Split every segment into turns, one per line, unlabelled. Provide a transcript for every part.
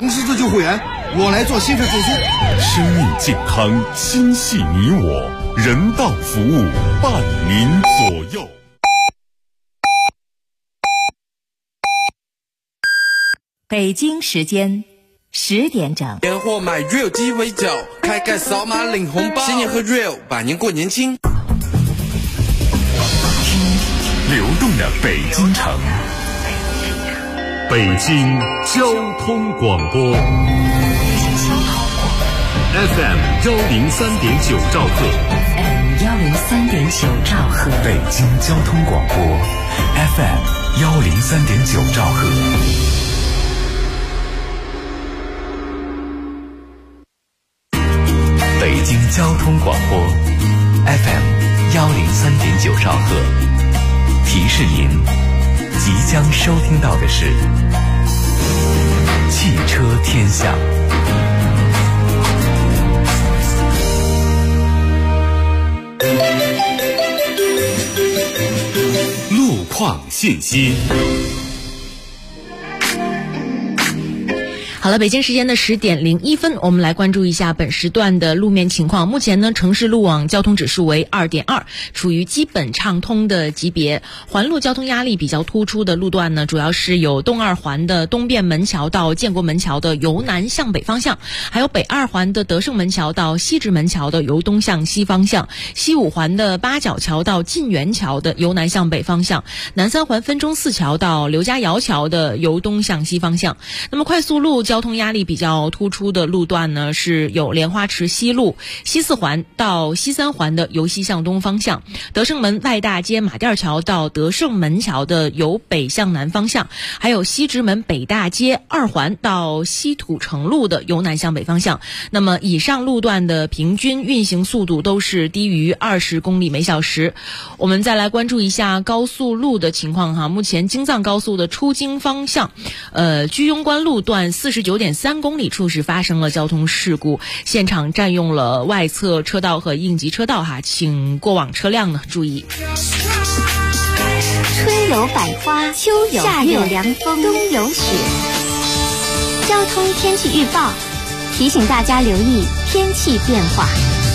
红十字救护员，我来做心肺复苏。
生命健康，心系你我，人道服务伴您左右。
北京时间10点整。
年货买 Real 鸡尾酒，开盖扫码领红包，新年喝 Real， 百年过年轻。
流动的北京城，北京交通广播 FM 103.9兆赫，
103.9兆赫，
北京交通广播 FM 103.9兆赫。北京交通广播 FM 103.9兆赫，提示您即将收听到的是汽车天下。路况信息。
好了，北京时间的10点01分，我们来关注一下本时段的路面情况。目前呢，城市路网交通指数为 2.2， 处于基本畅通的级别。环路交通压力比较突出的路段呢，主要是有东二环的东便门桥到建国门桥的由南向北方向，还有北二环的德胜门桥到西直门桥的由东向西方向，西五环的八角桥到晋源桥的由南向北方向，南三环分钟寺桥到刘家窑桥的由东向西方向。那么快速路交通压力比较突出的路段呢，是有莲花池西路西四环到西三环的由西向东方向，德胜门外大街马甸桥到德胜门桥的由北向南方向，还有西直门北大街二环到西土城路的由南向北方向。那么以上路段的平均运行速度都是低于20公里每小时。我们再来关注一下高速路的情况哈。目前京藏高速的出京方向居庸关路段49.3公里处是发生了交通事故，现场占用了外侧车道和应急车道哈，请过往车辆呢注意。
春有百花，秋有夏有凉风，冬有雪。交通天气预报提醒大家留意天气变化。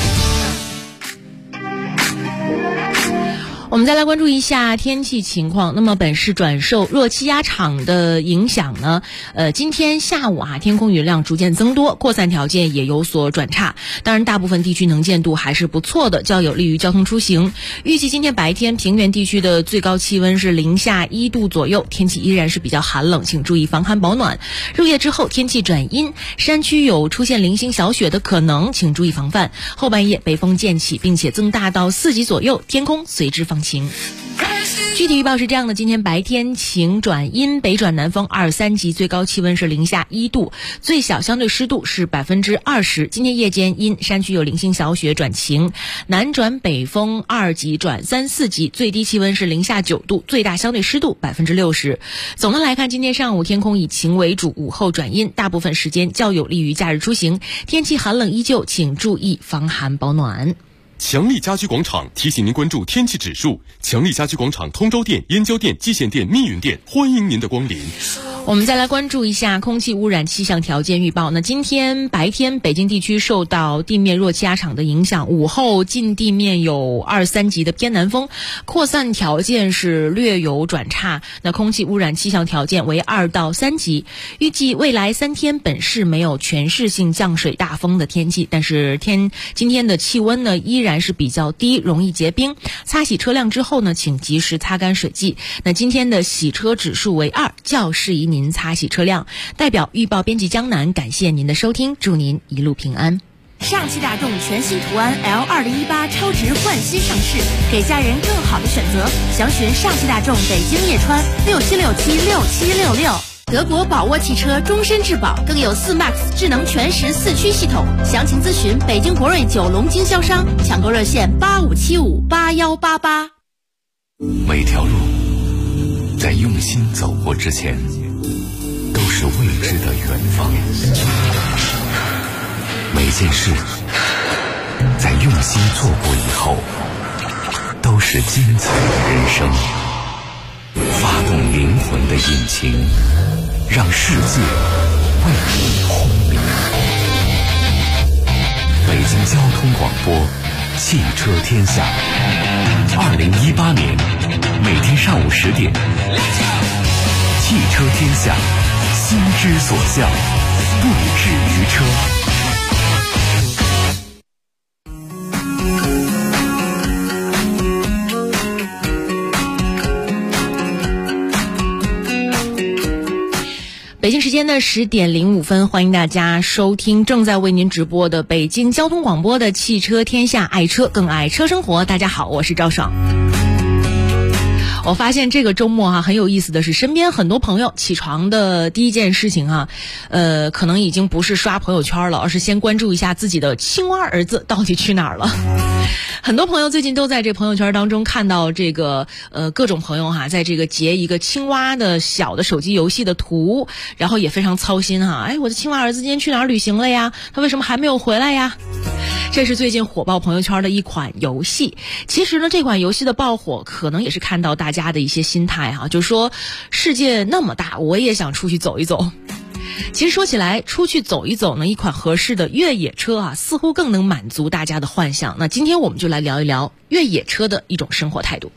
我们再来关注一下天气情况。那么本市转受热气压场的影响呢，今天下午天空云量逐渐增多，扩散条件也有所转差。当然大部分地区能见度还是不错的，较有利于交通出行。预计今天白天平原地区的最高气温是零下1度左右，天气依然是比较寒冷，请注意防寒保暖。入夜之后天气转阴，山区有出现零星小雪的可能，请注意防范。后半夜北风渐起，并且增大到4级左右，天空随之放晴。具体预报是这样的：今天白天晴转阴，北转南风2、3级，最高气温是零下1度，最小相对湿度是20%。今天夜间阴，山区有零星小雪转晴，南转北风2级转3、4级，最低气温是零下9度，最大相对湿度60%。总的来看，今天上午天空以晴为主，午后转阴，大部分时间较有利于假日出行。天气寒冷依旧，请注意防寒保暖。
强力家居广场提醒您关注天气指数。强力家居广场通州店、燕郊店、蓟县店、密云店，欢迎您的光临。
我们再来关注一下空气污染气象条件预报。那今天白天北京地区受到地面热气压场的影响，午后近地面有2、3级的偏南风，扩散条件是略有转差。那空气污染气象条件为2到3级。预计未来3天本市没有全市性降水大风的天气，但是今天的气温呢依然是比较低，容易结冰。擦洗车辆之后呢，请及时擦干水迹。那今天的洗车指数为2，较适宜您擦洗车辆。代表预报编辑江南，感谢您的收听，祝您一路平安。
上汽大众全新途安 L2018 超值焕新上市，给家人更好的选择。详询上汽大众北京叶川67676766。德国宝沃汽车终身质保，更有4MAX 智能全时4驱系统。详情咨询北京博瑞9龙经销商，抢购热线85758188。
每条路在用心走过之前，都是未知的远方。每件事在用心做过以后，都是精彩的人生。发动灵魂的引擎，让世界为你通广播汽车天下，2018年每天上午10点，汽车天下，心之所向，不止于车。
北京时间的10点05分，欢迎大家收听正在为您直播的北京交通广播的汽车天下，爱车更爱车生活。大家好，我是赵爽。我发现这个周末很有意思的是，身边很多朋友起床的第一件事情可能已经不是刷朋友圈了，而是先关注一下自己的青蛙儿子到底去哪儿了。很多朋友最近都在这朋友圈当中看到这个各种朋友在这个截一个青蛙的小的手机游戏的图，然后也非常操心我的青蛙儿子今天去哪儿旅行了呀？他为什么还没有回来呀？这是最近火爆朋友圈的一款游戏。其实呢，这款游戏的爆火可能也是看到大家的一些心态就是说世界那么大，我也想出去走一走。其实说起来，出去走一走呢，一款合适的越野车似乎更能满足大家的幻想。那今天我们就来聊一聊越野车的一种生活态度。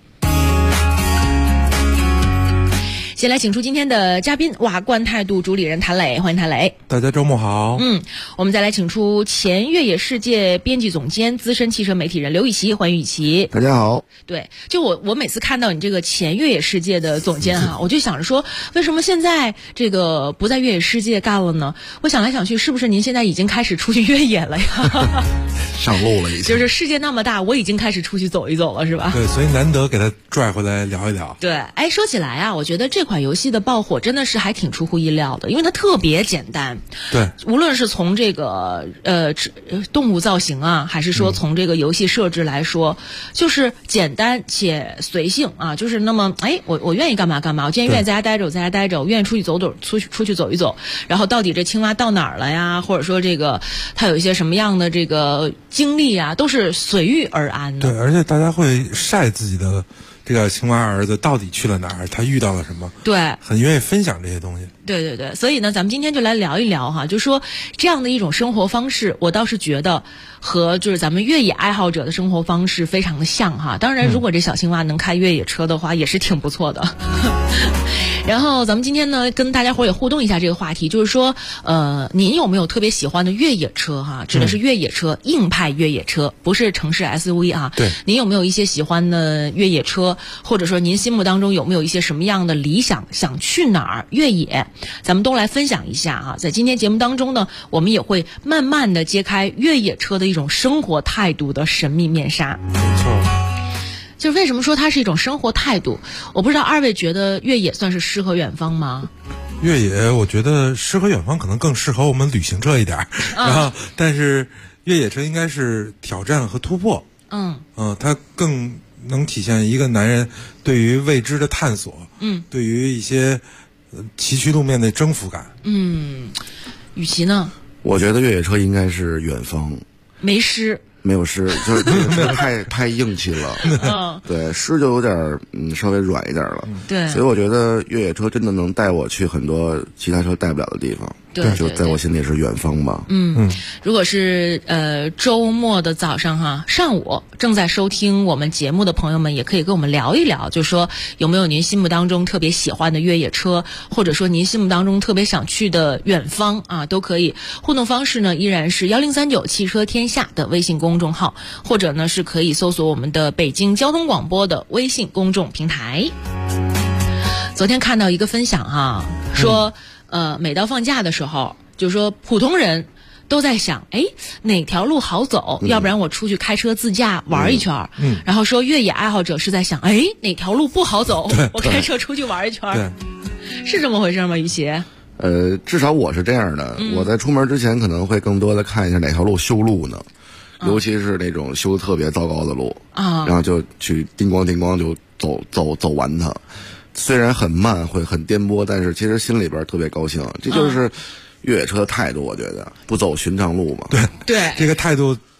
先来请出今天的嘉宾，瓦罐态度主理人谭磊，欢迎谭磊。
大家周末好。
我们再来请出前越野世界编辑总监、资深汽车媒体人刘禹锡，欢迎禹锡。
大家好。
对，就我每次看到你这个前越野世界的总监我就想着说，为什么现在这个不在越野世界干了呢？我想来想去，是不是您现在已经开始出去越野了呀？
上路了已经。
就是世界那么大，我已经开始出去走一走了，是吧？
对，所以难得给他拽回来聊一聊。
对，说起来我觉得这款游戏的爆火真的是还挺出乎意料的，因为它特别简单。
对，
无论是从这个动物造型还是说从这个游戏设置来说，就是简单且随性就是那么我愿意干嘛干嘛，我今天愿意在家待着我在家待着，我愿意出去走走，出去走一走。然后到底这青蛙到哪儿了呀？或者说这个它有一些什么样的这个经历都是随遇而安的。
对，而且大家会晒自己的这个青蛙儿子到底去了哪儿，他遇到了什么，
对，很
愿意分享这些东西。
对对对，所以呢，咱们今天就来聊一聊就说这样的一种生活方式，我倒是觉得和就是咱们越野爱好者的生活方式非常的像当然，如果这小青蛙能开越野车的话，也是挺不错的。然后咱们今天呢，跟大家伙也互动一下这个话题，就是说，您有没有特别喜欢的越野车指的是越野车，硬派越野车，不是城市 SUV
对。
您有没有一些喜欢的越野车，或者说您心目当中有没有一些什么样的理想，想去哪儿越野？咱们都来分享一下在今天节目当中呢，我们也会慢慢的揭开越野车的一种生活态度的神秘面纱。
没错。
就是为什么说它是一种生活态度？我不知道二位觉得越野算是诗和远方吗？
越野我觉得诗和远方可能更适合我们旅行车一点，然后但是越野车应该是挑战和突破。它更能体现一个男人对于未知的探索，对于一些崎岖路面的征服感。
禹锡呢？
我觉得越野车应该是远方。
没诗。
没有诗，就是这个车太硬气了。对，诗就有点稍微软一点了。
对，
所以我觉得越野车真的能带我去很多其他车带不了的地方。
对，
就在我心里是远方吧。
如果是周末的早上上午正在收听我们节目的朋友们，也可以跟我们聊一聊，就说有没有您心目当中特别喜欢的越野车，或者说您心目当中特别想去的远方都可以。互动方式呢依然是1039汽车天下的微信公众号，或者呢是可以搜索我们的北京交通广播的微信公众平台。昨天看到一个分享说每到放假的时候，就是说普通人都在想哪条路好走，要不然我出去开车自驾玩一圈。然后说越野爱好者是在想哪条路不好走，我开车出去玩一圈。是这么回事吗？禹锡？
至少我是这样的。我在出门之前可能会更多的看一下哪条路修路呢，尤其是那种修得特别糟糕的路然后就去叮咣叮咣就走完它。虽然很慢，会很颠簸，但是其实心里边特别高兴。这就是越野车的态度，我觉得不走寻常路嘛。
对，
这个态度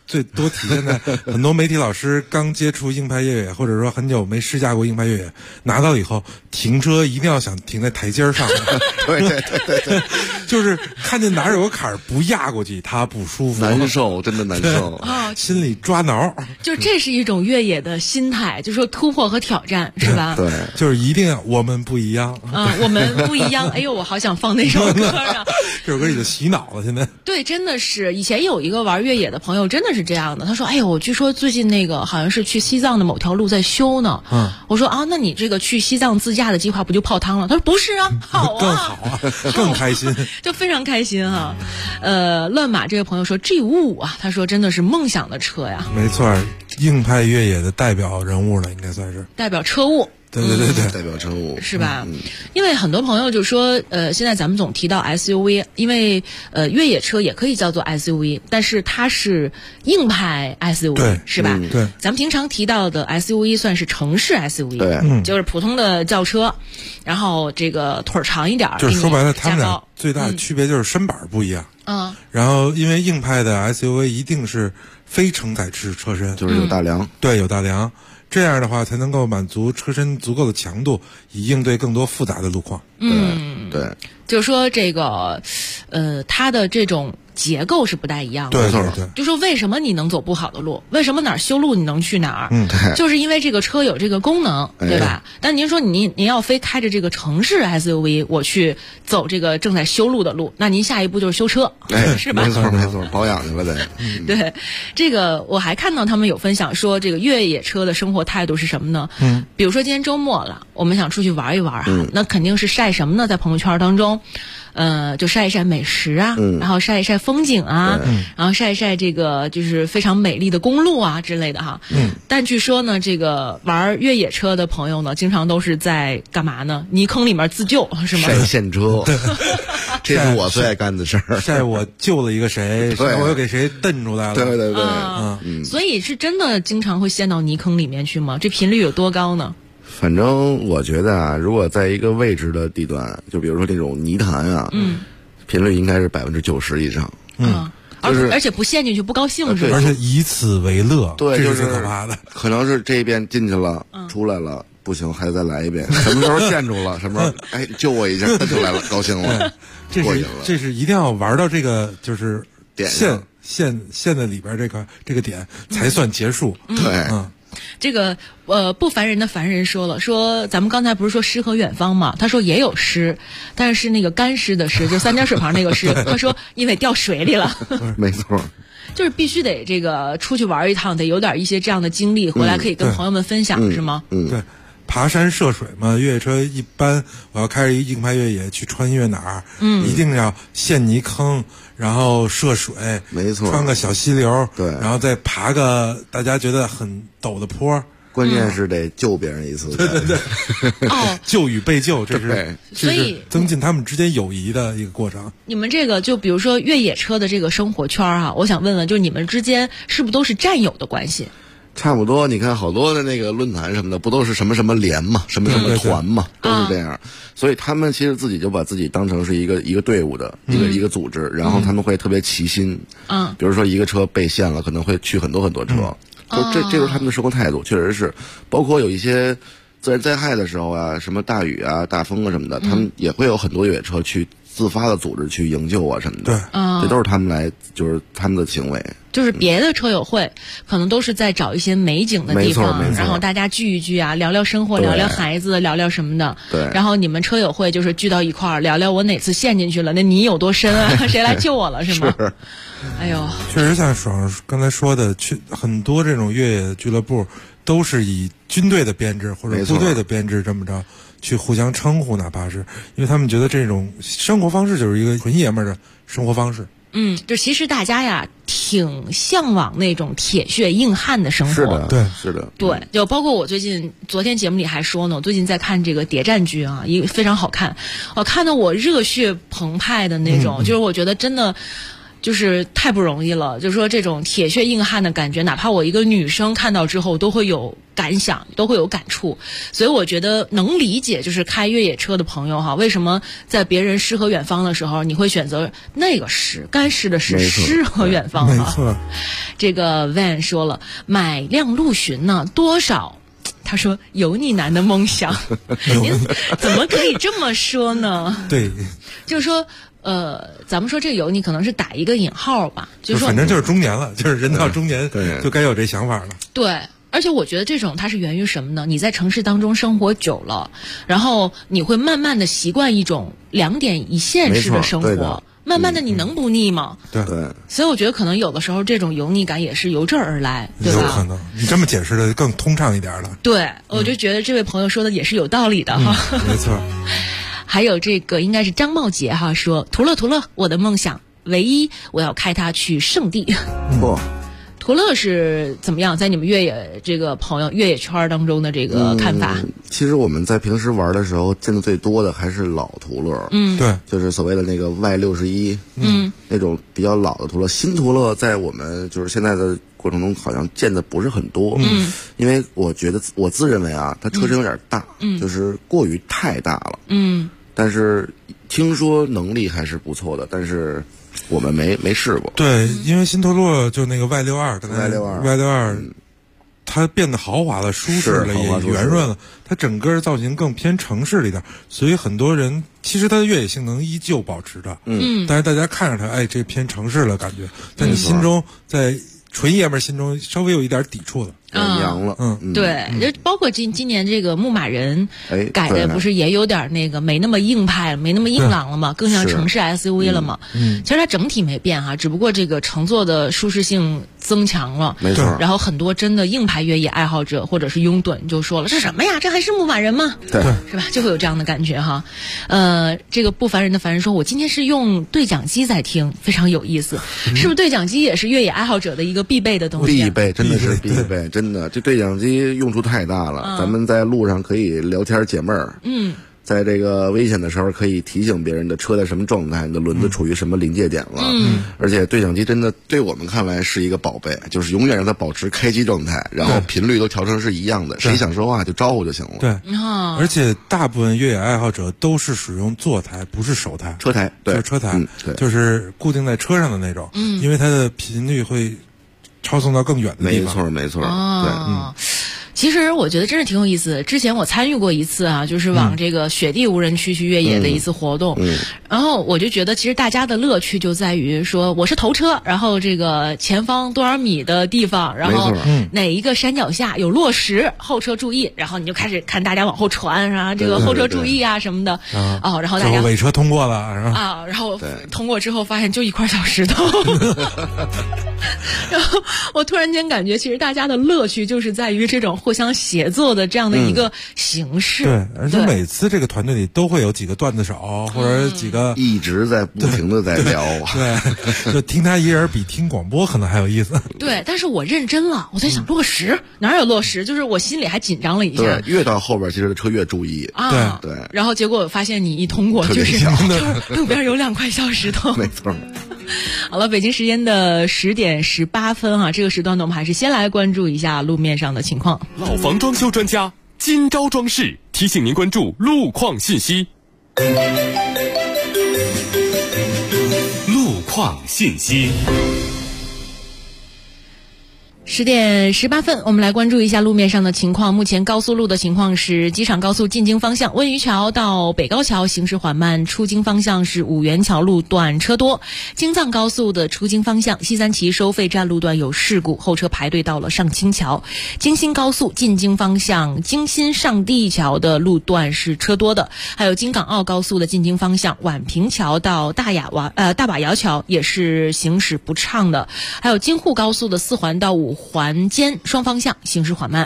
最多体现在很多媒体老师刚接触硬派越野，或者说很久没试驾过硬派越野，拿到以后停车一定要想停在台阶上
对，
就是看见哪儿有个坎儿不压过去，他不舒服，
难受，真的难受
心里抓挠。
就这是一种越野的心态，就说突破和挑战，是吧？
对，
就是一定要我们不一样
我们不一样。哎呦，我好想放那首歌啊！
这首歌已经洗脑了，现在。
对，真的是以前有一个玩越野的朋友，真的是这样的。他说：“哎呦，据说最近那个好像是去西藏的某条路在修呢。”我说：“啊，那你这个去西藏自驾的计划不就泡汤了？”他说：“不是啊，好啊，
更好啊，更开心，
就非常开心哈。”乱马这位朋友说 G55啊，他说真的是梦想的车呀。
没错，硬派越野的代表人物了，应该算是
代表车物。
对，
代表车物
是吧？因为很多朋友就说，现在咱们总提到 SUV， 因为越野车也可以叫做 SUV， 但是它是硬派 SUV，
对，
是吧？
对，
咱们平常提到的 SUV 算是城市 SUV，
对，
就是普通的轿车，然后这个腿长一点，
就是说白了，他们俩最大的区别就是身板不一样。然后因为硬派的 SUV 一定是非承载式车身，
就是有大梁，
对，有大梁。这样的话才能够满足车身足够的强度，以应对更多复杂的路况。
对，
就是说这个，它的这种结构是不太一样的。
对，
就说为什么你能走不好的路？为什么哪儿修路你能去哪儿？就是因为这个车有这个功能，对吧？但您说您要非开着这个城市 SUV 我去走这个正在修路的路，那您下一步就是修车，是吧？
没错，保养去了得。
对，这个我还看到他们有分享说，这个越野车的生活态度是什么呢？比如说今天周末了，我们想出去玩一玩哈，那肯定是晒什么呢？在朋友圈当中。就晒一晒美食啊，然后晒一晒风景啊，然后晒一晒这个就是非常美丽的公路啊之类的哈。但据说呢，这个玩越野车的朋友呢，经常都是在干嘛呢？泥坑里面自救是吗？
晒现车，这是我最爱干的事儿。
晒我救了一个谁，我又给谁蹬出来了。
对，
所以是真的经常会陷到泥坑里面去吗？这频率有多高呢？
反正我觉得啊，如果在一个未知的地段，就比如说那种泥潭啊，频率应该是90%以上。
而且不陷进去不高兴是吧？
而且以此为乐，
对，
这是最可怕的。
可能是这一遍进去了，出来了不行，还得再来一遍。什么时候陷住了，什么时候救我一下，他就来了，高兴了，过瘾了。
这是一定要玩到这个就是陷在里边这个点才算结束。
对，
这个不烦人的凡人说咱们刚才不是说诗和远方嘛？他说也有诗，但是那个干诗的诗，就三点水旁那个诗。他说因为掉水里了。
没错，
就是必须得这个出去玩一趟，得有点一些这样的经历，回来可以跟朋友们分享，是吗？
对。爬山涉水嘛，越野车一般我要开着一硬派越野去穿越哪儿，一定要陷泥坑，然后涉水，
没错，
穿个小溪流，
对，
然后再爬个大家觉得很陡的坡，
关键是得救别人一次。
对，救与被救，这是
所以
增进他们之间友谊的一个过程。
你们这个就比如说越野车的这个生活圈啊，我想问问，就你们之间是不是都是战友的关系？
差不多，你看好多的那个论坛什么的，不都是什么什么联嘛，什么什么团嘛，都是这样。所以他们其实自己就把自己当成是一个队伍的一个组织，然后他们会特别齐心。比如说一个车被陷了，可能会去很多车。就这就是他们的生活态度，确实是。包括有一些自然灾害的时候啊，什么大雨啊、大风啊什么的，他们也会有很多越野车去自发的组织去营救啊什么的。这都是他们来，就是他们的行为。
就是别的车友会可能都是在找一些美景的地方，然后大家聚一聚啊，聊聊生活，聊聊孩子，聊聊什么的。
对。
然后你们车友会就是聚到一块儿，聊聊我哪次陷进去了，那泥有多深啊？谁来救我了是吗？
是。
哎呦，
确实像爽刚才说的，很多这种越野俱乐部都是以军队的编制或者部队的编制这么着去互相称呼，哪怕是因为他们觉得这种生活方式就是一个纯爷们儿的生活方式。
就其实大家呀挺向往那种铁血硬汉的生活。
是的，
对，
是的，
对，就包括我昨天节目里还说呢，我最近在看这个谍战剧啊，非常好看，看到我热血澎湃的那种，就是我觉得真的就是太不容易了。就是说这种铁血硬汉的感觉，哪怕我一个女生看到之后都会有感想，都会有感触。所以我觉得能理解，就是开越野车的朋友哈，为什么在别人诗和远方的时候，你会选择那个诗，干湿的湿，诗和远方哈。
没错。
这个 Van 说了，买辆陆巡呢，多少？他说油腻男的梦想。您怎么可以这么说呢？
对，
就是说咱们说这油腻可能是打一个引号吧，就是说
反正就是中年了，就是人到中年就该有这想法了。
对，而且我觉得这种它是源于什么呢？你在城市当中生活久了，然后你会慢慢的习惯一种2点一线式的生活，慢慢的你能不腻吗？
对，
所以我觉得可能有的时候这种油腻感也是由这儿而来，对吧？
有可能，你这么解释的更通畅一点了。
对，我就觉得这位朋友说的也是有道理的哈。
没错。
还有这个应该是张茂杰哈说，图乐，我的梦想唯一，我要开它去圣地。图乐是怎么样？在你们越野这个朋友越野圈当中的这个看法？
其实我们在平时玩的时候见的最多的还是老途乐，
对，
就是所谓的那个 Y61，那种比较老的途乐。新途乐在我们就是现在的过程中好像见的不是很多，因为我觉得我自认为啊，它车身有点大，就是过于太大了，但是听说能力还是不错的，但是我们没试过。
对，因为新途乐就那个 Y62，它变得豪华了、舒适了，也圆润了，它整个造型更偏城市了一点，所以很多人其实它的越野性能依旧保持着，但是大家看着它，哎，这偏城市了感觉，但你心中在纯爷们儿心中稍微有一点抵触的。
凉了，
对，就包括今年这个牧马人改的不是也有点那个没那么硬派了，没那么硬朗了嘛，更像城市 SUV 了嘛。其实它整体没变哈，只不过这个乘坐的舒适性增强了，
没错。
然后很多真的硬派越野爱好者或者是拥趸就说了，这什么呀？这还是牧马人吗？
对，
是吧？就会有这样的感觉哈。这个不凡人的凡人说，我今天是用对讲机在听，非常有意思。是不是对讲机也是越野爱好者的一个必备的东西？
必备，真的是必备。真的，这对讲机用处太大了，咱们在路上可以聊天解闷儿，在这个危险的时候可以提醒别人的车在什么状态，你的轮子处于什么临界点了，而且对讲机真的对我们看来是一个宝贝，就是永远让它保持开机状态，然后频率都调成是一样的，谁想说话就招呼就行了。
对，而且大部分越野爱好者都是使用座台，不是手台，
车台，
就是车台，就是固定在车上的那种，因为它的频率会超送到更远的地方。
没错，
对，其实我觉得真是挺有意思。之前我参与过一次啊，就是往这个雪地无人区去越野的一次活动，然后我就觉得其实大家的乐趣就在于说，我是头车，然后这个前方多少米的地方，然后哪一个山脚下有落石，后车注意，然后你就开始看大家往后传啊，这个后车注意啊什么的，然后大家
尾车通过了，是
吧？然后通过之后发现就一块小石头。然后我突然间感觉，其实大家的乐趣就是在于这种互相协作的这样的一个形式。
对，而且每次这个团队里都会有几个段子手，或者几个
一直在不停的在聊。
对，就听他一人比听广播可能还有意思。
对，但是我认真了，我在想落石哪有落石，就是我心里还紧张了一下。
对，越到后边其实车越注意。对。
然后结果我发现你一通过，就是路边有2块小石头。
没错。
好了，北京时间的10点18分啊，这个时段呢，我们还是先来关注一下路面上的情况。
老房装修专家金招装饰提醒您关注路况信息。路况信息。
10点18分，我们来关注一下路面上的情况。目前高速路的情况是，机场高速进京方向温榆桥到北高桥行驶缓慢，出京方向是五元桥路段车多。京藏高速的出京方向西三旗收费站路段有事故，后车排队到了上清桥。京新高速进京方向京新上地桥的路段是车多的，还有京港澳高速的进京方向宛平桥到大把窑桥也是行驶不畅的，还有京沪高速的4环到5环间双方向行驶缓慢。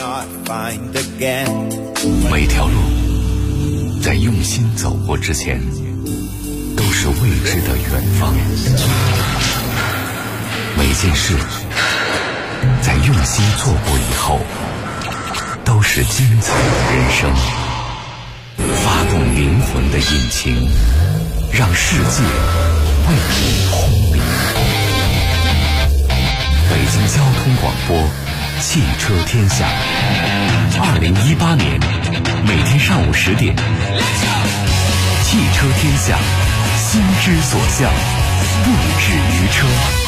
每条路在用心走过之前都是未知的远方，每件事在用心做过以后都是精彩的人生。发动灵魂的引擎，让世界为你轰鸣。 汽车天下，2018年每天上午10点，汽车天下，心之所向，不止于车。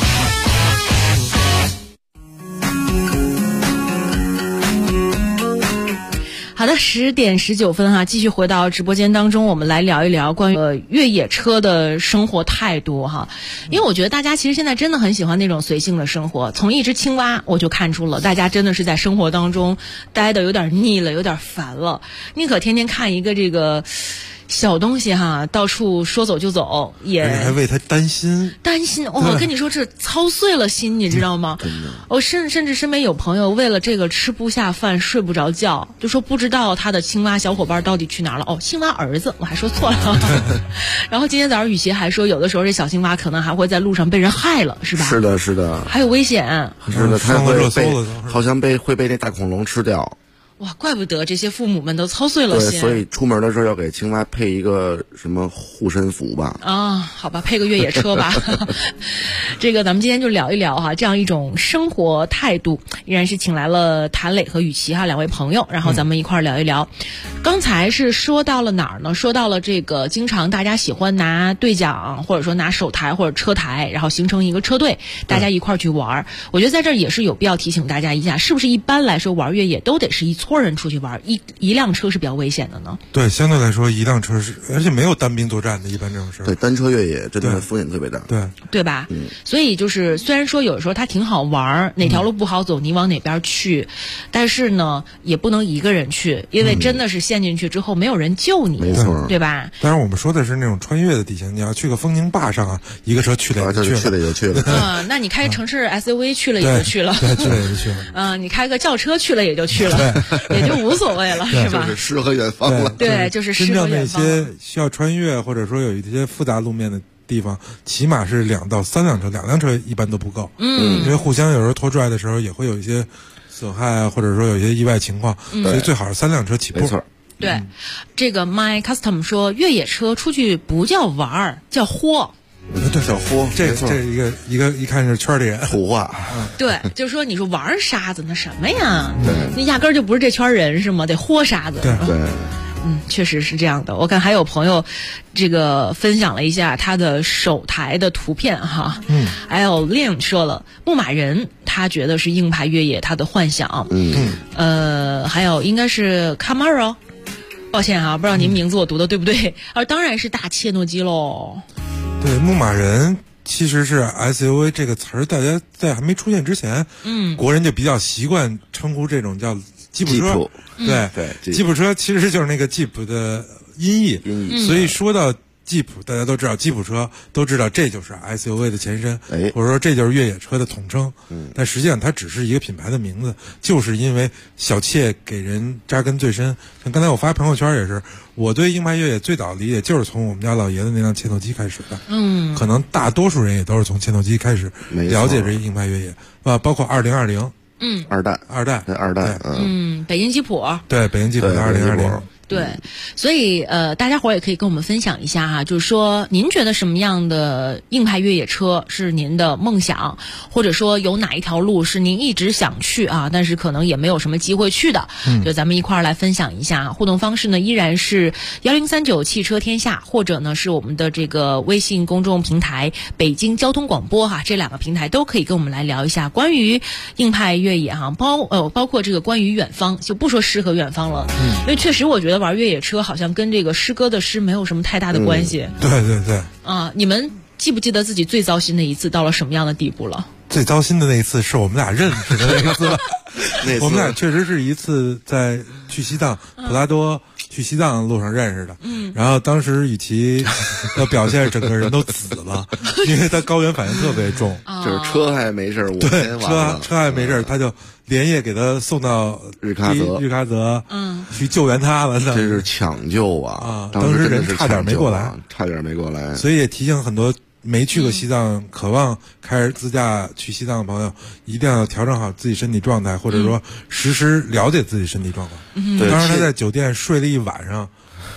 好的，10点19分哈，继续回到直播间当中，我们来聊一聊关于越野车的生活态度哈。因为我觉得大家其实现在真的很喜欢那种随性的生活，从一只青蛙我就看出了大家真的是在生活当中待得有点腻了，有点烦了。宁可天天看一个这个小东西哈，到处说走就走，也
还为他担心。
我跟你说，这操碎了心，你知道吗？我甚至身边有朋友为了这个吃不下饭、睡不着觉，就说不知道他的青蛙小伙伴到底去哪儿了。哦，青蛙儿子，我还说错了。然后今天早上雨琦还说，有的时候这小青蛙可能还会在路上被人害了，是吧？
是的，是的，
还有危险。
是的，它会被好像会被那大恐龙吃掉。
哇，怪不得这些父母们都操碎了心。
对，所以出门的时候要给青蛙配一个什么护身符吧？
啊，好吧，配个越野车吧。这个咱们今天就聊一聊哈，这样一种生活态度，依然是请来了谭磊和雨琦哈两位朋友，然后咱们一块儿聊一聊。刚才是说到了哪儿呢？说到了这个经常大家喜欢拿对讲，或者说拿手台或者车台，然后形成一个车队，大家一块儿去玩。我觉得在这儿也是有必要提醒大家一下，是不是一般来说玩越野都得是一撮人出去玩，一辆车是比较危险的呢？
对，相对来说一辆车是，而且没有单兵作战的，一般这种事。
对，单车越野真的风险特别大。
对吧？所以就是虽然说有的时候它挺好玩，哪条路不好走你往哪边去，但是呢也不能一个人去，因为真的是陷进去之后没有人救你，
没错，
对吧？
当然我们说的是那种穿越的地形，你要去个风宁坝上啊，一个车去了也就去了。
那你开城市 SUV 去了也就去了，
对，去了也就去了。
你开个轿车去了也就去了，也就无所谓了，是吧？
就是诗和远方了。
对，就是诗和远方。
真正那些需要穿越或者说有一些复杂路面的地方，起码是2到3辆车，2辆车一般都不够。因为互相有时候拖拽的时候也会有一些损害啊，或者说有一些意外情况，所以最好是3辆车起步。
没错。
对，这个 My Custom 说，越野车出去不叫玩儿，叫豁。
这小豁，
这一个一看是圈里人
土话。
对，就是说你说玩沙子那什么呀？对，那压根儿就不是这圈人是吗？得豁沙子。
对。
确实是这样的。我看还有朋友这个分享了一下他的手台的图片哈。还有 Liam 说了，牧马人他觉得是硬派越野他的幻想。还有应该是 Camaro， 抱歉哈，不知道您名字我读的对不对？当然是大切诺基喽。
对，牧马人其实是 SUV 这个词儿，大家在还没出现之前，国人就比较习惯称呼这种叫吉普车。对，吉普车其实就是那个吉普的音译，所以说到吉普，大家都知道吉普车，都知道这就是 SUV 的前身，或者说这就是越野车的统称。但实际上它只是一个品牌的名字，就是因为小切给人扎根最深。像刚才我发朋友圈也是，我对硬派越野最早理解就是从我们家老爷子那辆切诺基开始的。可能大多数人也都是从切诺基开始了解这硬派越野啊，包括2020。
二代，
北京吉普，
对，北京吉普的2020。
对，所以大家伙也可以跟我们分享一下哈，就是说您觉得什么样的硬派越野车是您的梦想，或者说有哪一条路是您一直想去啊，但是可能也没有什么机会去的，就咱们一块儿来分享一下。互动方式呢依然是1039汽车天下，或者呢是我们的这个微信公众平台北京交通广播哈，这2个平台都可以跟我们来聊一下关于硬派越野哈，包括这个关于远方，就不说诗和远方了，因为确实我觉得玩越野车好像跟这个诗歌的诗没有什么太大的关系。
对
啊，你们记不记得自己最糟心的一次到了什么样的地步了？
最糟心的那一次是我们俩认识的那一次。我们俩确实是一次在去西藏普拉多去西藏路上认识的。然后当时雨琦的表现整个人都紫了，因为他高原反应特别重，
就是车还没事，我
对车还没事，他就连夜给他送到日喀则，去救援他了。
这是抢救啊！
当时人差点没过来，
所
以也提醒很多没去过西藏、渴望开始自驾去西藏的朋友，一定要调整好自己身体状态，或者说实时了解自己身体状况。当时他在酒店睡了一晚上，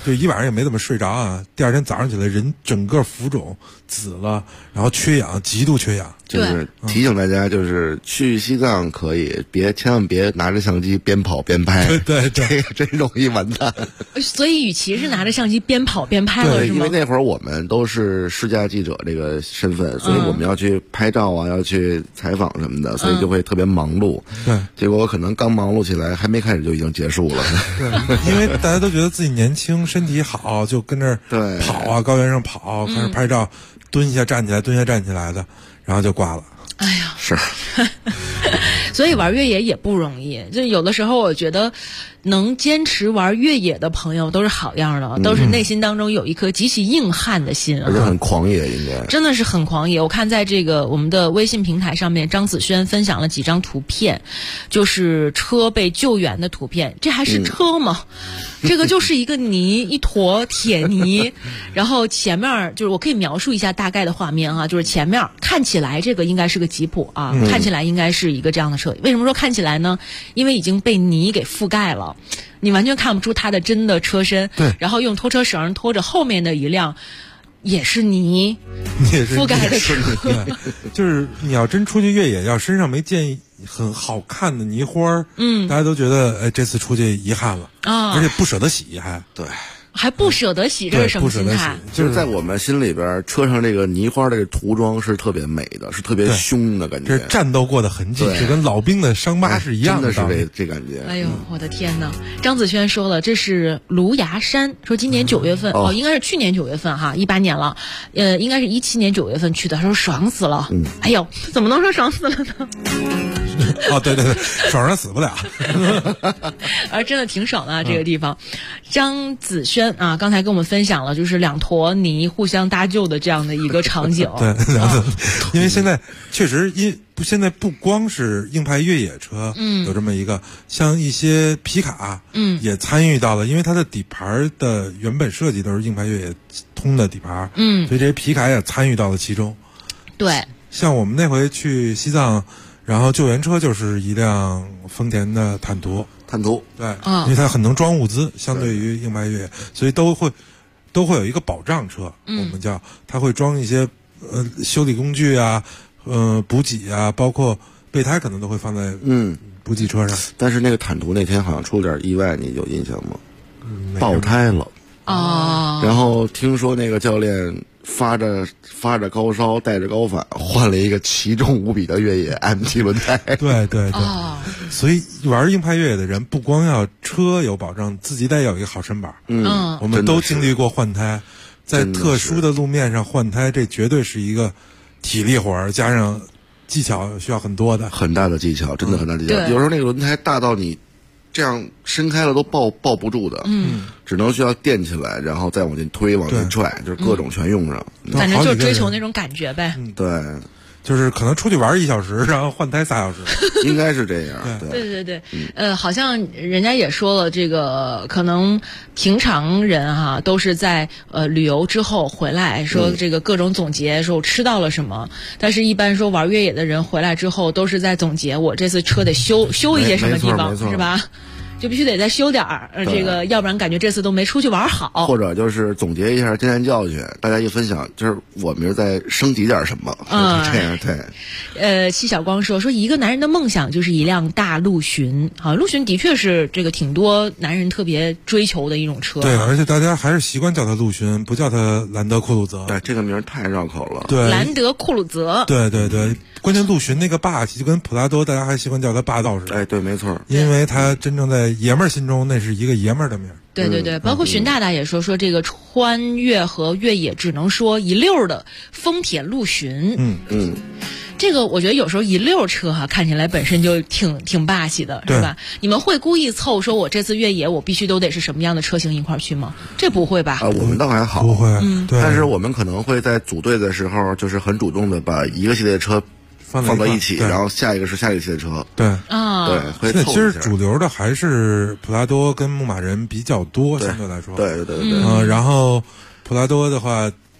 就一晚上也没怎么睡着啊。第二天早上起来，人整个浮肿、紫了，然后缺氧，极度缺氧。
就是提醒大家，就是去西藏可以，千万别拿着相机边跑边拍，
对，
这个真容易完蛋。
所以，与其是拿着相机边跑边拍了，是吗？
因为那会儿我们都是试驾记者这个身份，所以我们要去拍照啊，要去采访什么的，所以就会特别忙碌。
对，
结果我可能刚忙碌起来，还没开始就已经结束了。
对，因为大家都觉得自己年轻，身体好，就跟那儿跑啊，高原上跑，开始拍照，蹲一下站起来，蹲一下站起来的。然后就挂了。
哎呀，
是。
所以玩越野也不容易，就有的时候我觉得能坚持玩越野的朋友都是好样的，都是内心当中有一颗极其硬汉的心，
而且很狂野，应该
真的是很狂野。我看在这个我们的微信平台上面，张子轩分享了几张图片，就是车被救援的图片。这还是车吗？这个就是一个泥，一坨铁泥，然后前面就是我可以描述一下大概的画面啊，就是前面看起来这个应该是个吉普啊，看起来应该是一个这样的车。为什么说看起来呢？因为已经被泥给覆盖了，你完全看不出它的真的车身。
对，
然后用拖车绳拖着后面的一辆也是泥覆盖的车。
就是你要真出去越野，要身上没见很好看的泥花，大家都觉得这次出去遗憾了啊，而且不舍得洗，
还不舍得洗，这是什么心态？
就是在我们心里边，车上这个泥花这个涂装是特别美的，是特别凶的感觉。
这是战斗过的痕迹，就跟老兵的伤疤是一样的。
真的是这感觉。
哎呦，我的天哪！张子轩说了，这是芦芽山，说今年9月份应该是去年9月份哈，18年了，应该是17年9月份去的。他说爽死了。哎呦，怎么能说爽死了呢？
对，爽上死不了。
真的挺爽的啊，这个地方。张子轩啊，刚才跟我们分享了，就是两坨泥互相搭救的这样的一个场景。
对，因为现在确实现在不光是硬派越野车，有这么一个，像一些皮卡，也参与到了，因为它的底盘的原本设计都是硬派越野通的底盘，所以这些皮卡也参与到了其中。
对，
像我们那回去西藏，然后救援车就是一辆丰田的坦途，对，因为它很能装物资，相对于硬派越野，所以都会有一个保障车，我们叫它会装一些修理工具啊，补给啊，包括备胎可能都会放在补给车上。
但是那个坦途那天好像出了点意外，你有印象吗？爆胎了。然后听说那个教练发着高烧，带着高反，换了一个奇重无比的越野 MT 轮胎。
对，所以玩硬派越野的人，不光要车有保障，自己得有一个好身板。我们都经历过换胎，在特殊的路面上换胎，这绝对是一个体力活儿，加上技巧需要很多的，
很大的技巧，真的很大的技巧。有时候那个轮胎大到你这样伸开了都抱不住的，只能需要垫起来，然后再往前推，往前拽，就是各种全用上。
反正就追求那种感觉呗。
对。
就是可能出去玩1小时，然后换胎3小时，
应该是这样。
对，好像人家也说了，这个可能平常人哈都是在旅游之后回来说这个各种总结，说我吃到了什么，但是一般说玩越野的人回来之后都是在总结我这次车得修一些什么地方，是吧？就必须得再修点儿，这个要不然感觉这次都没出去玩好。
或者就是总结一下经验教训，大家一分享，就是我们是在升级点什么，这样对。
戚小光说一个男人的梦想就是一辆大陆巡，陆巡的确是这个挺多男人特别追求的一种车。
对，而且大家还是习惯叫它陆巡，不叫它兰德酷鲁泽。
对，这个名太绕口了。
对，
兰德酷鲁泽。
对，关键陆巡那个霸气，就跟普拉多大家还习惯叫它霸道似的。
对，没错。
因为它真正在爷们儿心中，那是一个爷们儿的名。
对，包括荀大大也说这个穿越和越野只能说一溜的丰田陆巡。这个我觉得有时候一溜车看起来本身就挺霸气的，是吧？你们会故意凑说我这次越野我必须都得是什么样的车型一块去吗？这不会吧？
我们倒还好，
不会。
但是我们可能会在组队的时候，就是很主动的把一个系列车放到一起，然后下一个是下一个系列车。
对，
会凑一下。
其实主流的还是普拉多跟牧马人比较多，相对来说。
对。
然后普拉多的话，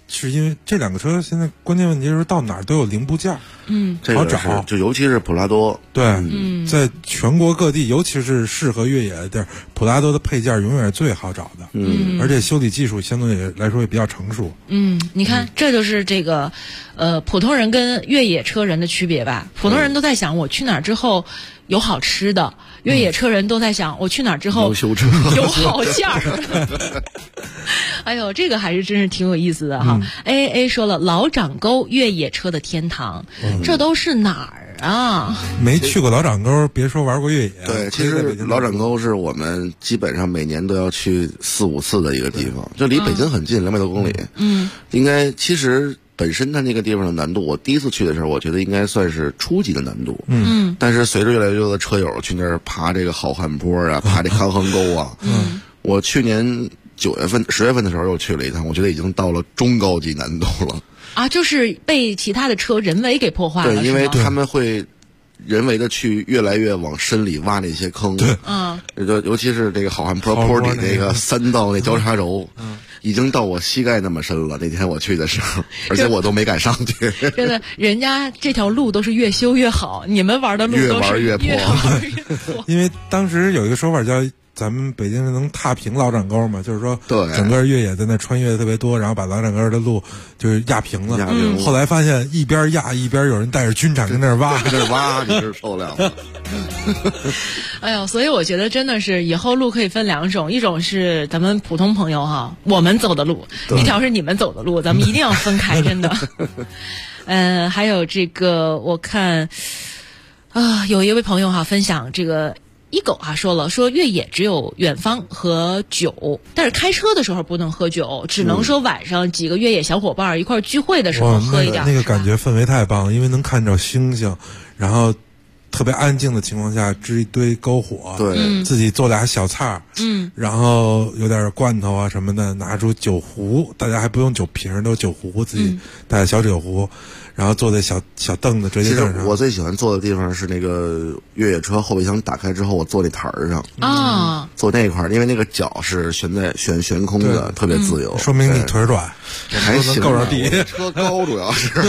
是因为这两个车现在关键问题是到哪儿都有零部件，好找，
就尤其是普拉多，
对，在全国各地，尤其是适合越野的地儿，普拉多的配件永远是最好找的，而且修理技术相对来说也比较成熟。
你看，这就是这个普通人跟越野车人的区别吧。普通人都在想我去哪儿之后有好吃的，越野车人都在想我去哪儿之后有好件儿。哎呦，这个还是真是挺有意思的哈。AA 说了，老掌沟越野车的天堂，这都是哪儿啊？
没去过老掌沟，别说玩过越野。
对，其实老掌沟是我们基本上每年都要去4-5次的一个地方，就离北京很近，200多公里。应该其实本身它那个地方的难度，我第一次去的时候，我觉得应该算是初级的难度。但是随着越来越多的车友去那儿爬这个好汉坡啊，爬这康衡沟啊，我去年9月份、10月份的时候又去了一趟，我觉得已经到了中高级难度了。
啊，就是被其他的车人为给破坏了。
对，因为他们会人为的去越来越往深里挖那些坑。
对，
尤其是这个好汉坡坡底那个3道那交叉轴，已经到我膝盖那么深了。那天我去的时候，而且我都没敢上去。
真的，人家这条路都是越修越好，你们玩的路都是
越玩越破。
因为当时有一个说法叫，咱们北京人能踏平老掌沟嘛，就是说，
对，
整个越野在那穿越特别多，然后把老掌沟的路就是压平了。后来发现一边压一边有人带着军铲跟那儿挖，
跟那儿挖，你是受不了了。
哎呦，所以我觉得真的是以后路可以分2种，一种是咱们普通朋友哈，我们走的路，一条是你们走的路，咱们一定要分开，真的。还有这个，我看有一位朋友哈分享这个。一狗说了，说越野只有远方和酒，但是开车的时候不能喝酒，只能说晚上几个越野小伙伴一块聚会的时候喝一点。
那个感觉氛围太棒了，因为能看着星星，然后特别安静的情况下支一堆篝火，
对，
自己做俩小菜，然后有点罐头啊什么的，拿出酒壶，大家还不用酒瓶，都酒壶，自己带小酒壶。然后坐在小凳子折叠凳上。
我最喜欢坐的地方是那个越野车后备箱打开之后，我坐那台儿上坐那块儿，因为那个脚是悬空的，特别自由。
说明你腿短，
还行，
够着地。
车高主要是。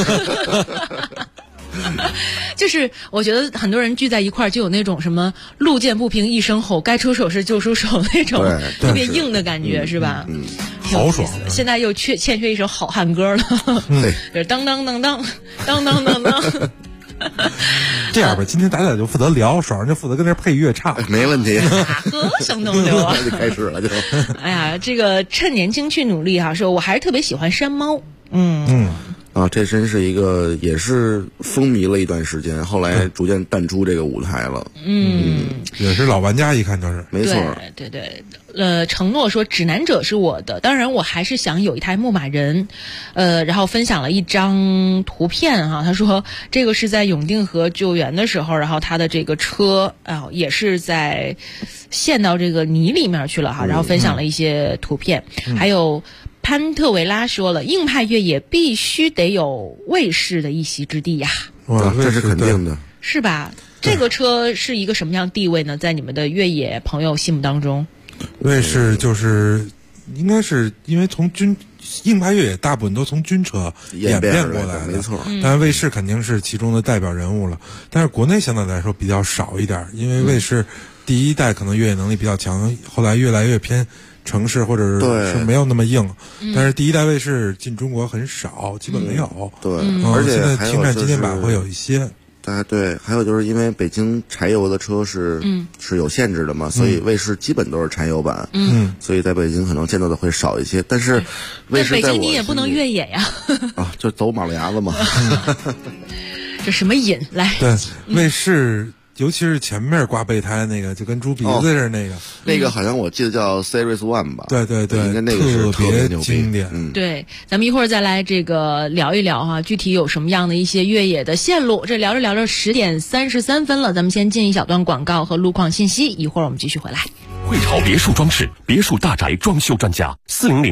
就是我觉得很多人聚在一块儿，就有那种什么路见不平一声吼，该出手时就出手那种特别硬的感觉，是吧？
豪爽。
现在又欠缺一首好汉歌了，就是当当当当当当当当。
这样吧，今天咱俩就负责聊，爽就负责跟这配乐唱，
没问题。
生动流啊！
就开始了就。
哎呀，这个趁年轻去努力哈，说我还是特别喜欢山猫。
这真是一个也是风靡了一段时间，后来逐渐淡出这个舞台了。
也是老玩家，一看就是
没错。
对，承诺说指南者是我的，当然我还是想有一台牧马人。然后分享了一张图片哈，他说这个是在永定河救援的时候，然后他的这个车也是在陷到这个泥里面去了哈，然后分享了一些图片，还有。潘特维拉说了，硬派越野必须得有卫士的一席之地呀。
哇，
这是肯定的，
是吧？这个车是一个什么样地位呢？在你们的越野朋友心目当中，
卫士就是应该是因为从硬派越野大部分都从军车演变过来的，
没错。
但是卫士肯定是其中的代表人物了，但是国内相对来说比较少一点，因为卫士第一代可能越野能力比较强，后来越来越偏。城市或者是没有那么硬，但是第一代卫士进中国很少，基本没有。
对，而且
现在停产纪念版会有一些。
对，还有就是因为北京柴油的车是有限制的嘛，所以卫士基本都是柴油版。所以在北京可能见到的会少一些，但是卫士在
北京你也不能越野呀。
就走马路牙子嘛。
这什么瘾来？
对，卫士。尤其是前面挂备胎那个，就跟猪鼻子似的那个，
好像我记得叫 Series One 吧？
对，
应该那个是
特别经典。
对，咱们一会儿再来这个聊一聊哈，具体有什么样的一些越野的线路。这聊着聊着10点33分了，咱们先进一小段广告和路况信息，一会儿我们继续回来。
汇潮别墅装饰，别墅大宅装修专家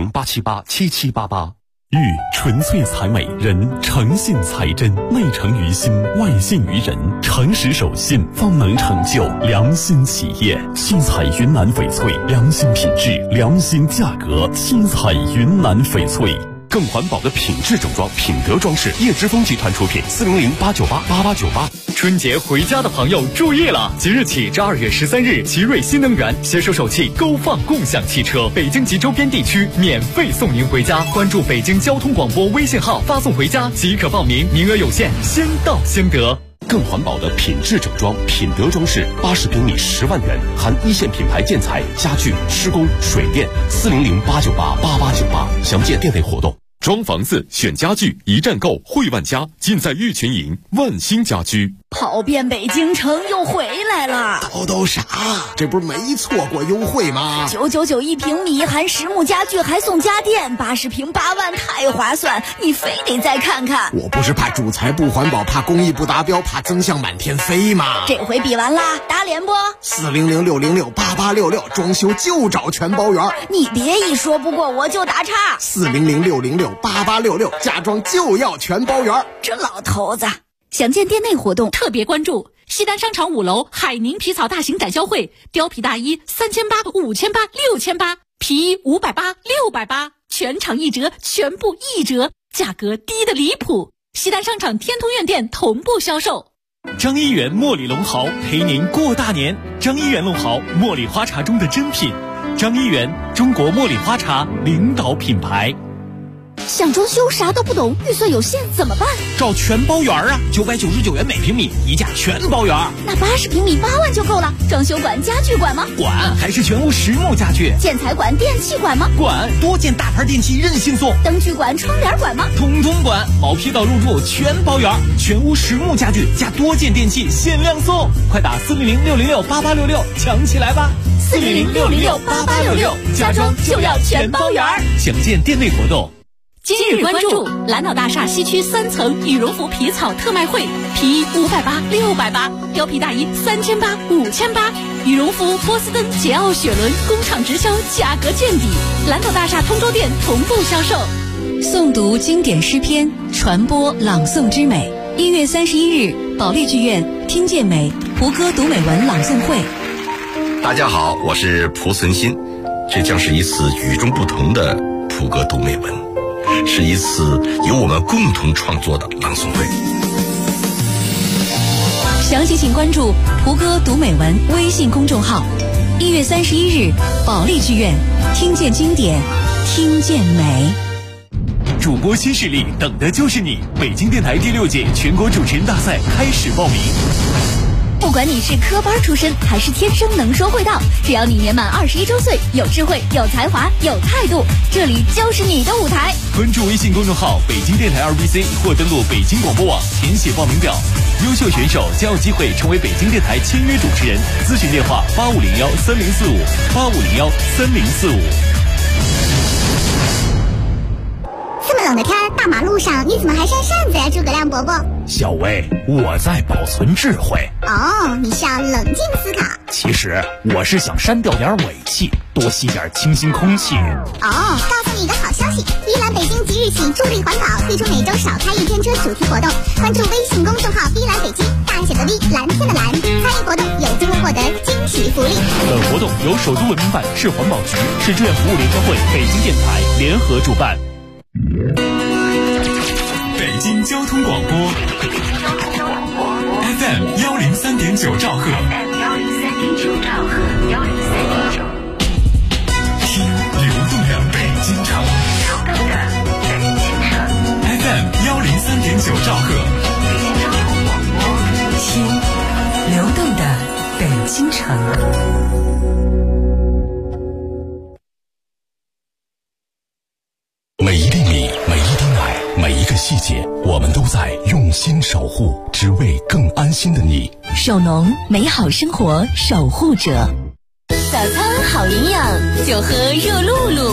，400-878-7788。玉纯粹才美，人诚信才真，内诚于心，外信于人，诚实守信，方能成就良心企业。七彩云南翡翠，良心品质，良心价格，七彩云南翡翠。 更环保的品质整装，品德装饰，叶之峰集团出品，400-898-8898。
春节回家的朋友注意了，即日起至2月13日，奇瑞新能源携手首汽勾放共享汽车，北京及周边地区免费送您回家。关注北京交通广播微信号，发送回家即可报名，名额有限，先到先得。
更环保的品质整装，品德装饰，80平米10万元，含一线品牌建材、家具、施工、水电，400-898-8898，详见店内活动。装房子选家具，一站购汇万家，尽在玉群营万兴家居。
跑遍北京城又回来了，
都啥？这不是没错过优惠吗
？999一平米，含实木家具还送家电，80平8万，太划算！你非得再看看。
我不是怕主材不环保，怕工艺不达标，怕增项满天飞吗？
这回比完啦，打脸不
？400-606-8866，装修就找全包圆。
你别一说不过我就打岔。
400-606-8866，家装就要全包圆。
这老头子。详见店内活动，特别关注西单商场5楼海宁皮草大型展销会，貂皮大衣3800、5800、6800，皮衣580、680，全场1折，全部1折，价格低得离谱。西单商场天通苑店同步销售。
张一元茉莉龙毫陪您过大年。张一元龙毫，茉莉花茶中的珍品。张一元，中国茉莉花茶领导品牌。
想装修啥都不懂，预算有限怎么办？
找全包圆啊，999元每平米，一价全包圆。
那80平米8万就够了。装修管、家具管吗？
管，还是全屋实木家具。
建材管、电器管吗？
管，多件大牌电器任性送。
灯具管、窗帘管吗？
通通管，毛坯到入住全包圆，全屋实木家具加多件电器限量送。快打400-606-8866抢起来吧！400-606-8866，家装就要全包圆。详见店内活动。
今日关注蓝岛大厦西区3层羽绒服皮草特卖会，皮衣580、680，貂皮大衣3800、5800，羽绒服波司登、捷奥雪伦工厂直销，价格见底。蓝岛大厦通州店同步销售。
诵读经典诗篇，传播朗诵之美。1月31日，保利剧院听见美蒲歌读美文朗诵会。
大家好，我是蒲存昕，这将是一次与众不同的蒲歌读美文。是一次由我们共同创作的朗诵会。
详细请关注蒲歌读美文微信公众号。1月31日，保利剧院，听见经典，听见美。
主播新势力，等的就是你！北京电台第6届全国主持人大赛开始报名。
不管你是科班出身还是天生能说会道，只要你年满21周岁，有智慧、有才华、有态度，这里就是你的舞台。
关注微信公众号北京电台2BC 或登录北京广播网填写报名表，优秀选手将有机会成为北京电台签约主持人。咨询电话8501-3045，8501-3045。
这么冷的天，大马路上你怎么还扇扇子呀，诸葛亮伯伯？
小薇，我在保存智慧。
哦，你是要冷静思考。
其实我是想删掉点尾气，多吸点清新空气。
哦，告诉你一个好消息，依兰北京即日起助力环保，推出每周少开1天车主题活动。关注微信公众号 V 兰北京，大写的 V， 蓝天的蓝，参与活动有机会获得惊喜福利。
本活动由首都文明办、市环保局、市志愿服务联合会、北京电台联合主办。
北京交通广播 FM 103.9兆赫，听流动的北京城，FM 103.9兆赫，
听流动的北京城。
每一粒米，每一滴奶，每一个细节，我们都在用心守护，只为更安心的你。
手农，美好生活守护者。
早餐好营养，就喝热露露。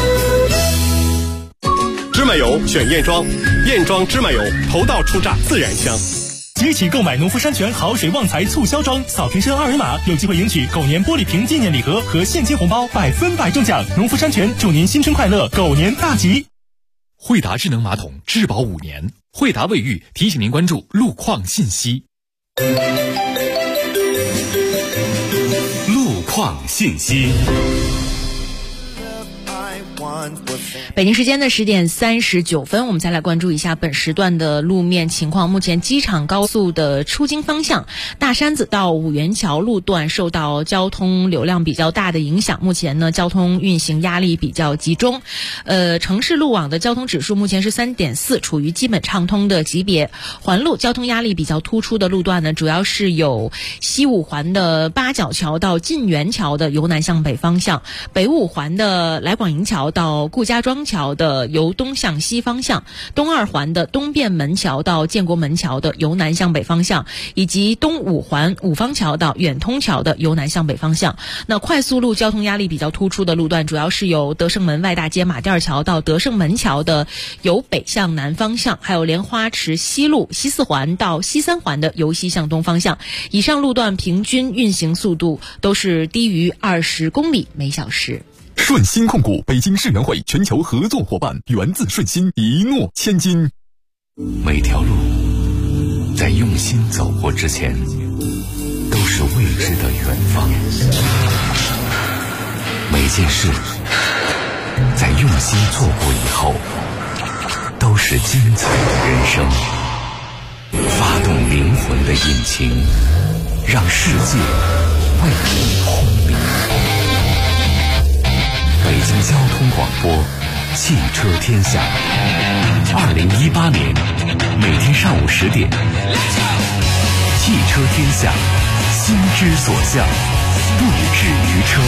芝麻油选燕庄，燕庄芝麻油头道出榨，自然香。
即日起购买农夫山泉好水旺财促销装，扫瓶身2维码，有机会赢取狗年玻璃瓶纪念礼盒和现金红包，100%中奖。农夫山泉祝您新春快乐，狗年大吉。
惠达智能马桶质保5年，惠达卫浴提醒您关注路况信息。路况信息。
北京时间的10点39分，我们再来关注一下本时段的路面情况。目前机场高速的出京方向大山子到五元桥路段受到交通流量比较大的影响，目前呢交通运行压力比较集中。城市路网的交通指数目前是 3.4， 处于基本畅通的级别。环路交通压力比较突出的路段呢，主要是有西五环的八角桥到晋元桥的由南向北方向，北五环的来广营桥到顾家庄桥的由东向西方向，东二环的东便门桥到建国门桥的由南向北方向，以及东五环五方桥到远通桥的由南向北方向。那快速路交通压力比较突出的路段，主要是有德胜门外大街马甸桥到德胜门桥的由北向南方向，还有莲花池西路西四环到西三环的由西向东方向。以上路段平均运行速度都是低于20公里每小时。
顺鑫控股北京世园会全球合作伙伴，源自顺鑫，一诺千金。
每条路在用心走过之前，都是未知的远方。每件事在用心做过以后，都是精彩的人生。发动灵魂的引擎，让世界为你轰鸣。北京交通广播，汽车天下。2018年每天上午10点，汽车天下，心之所向，不止于车。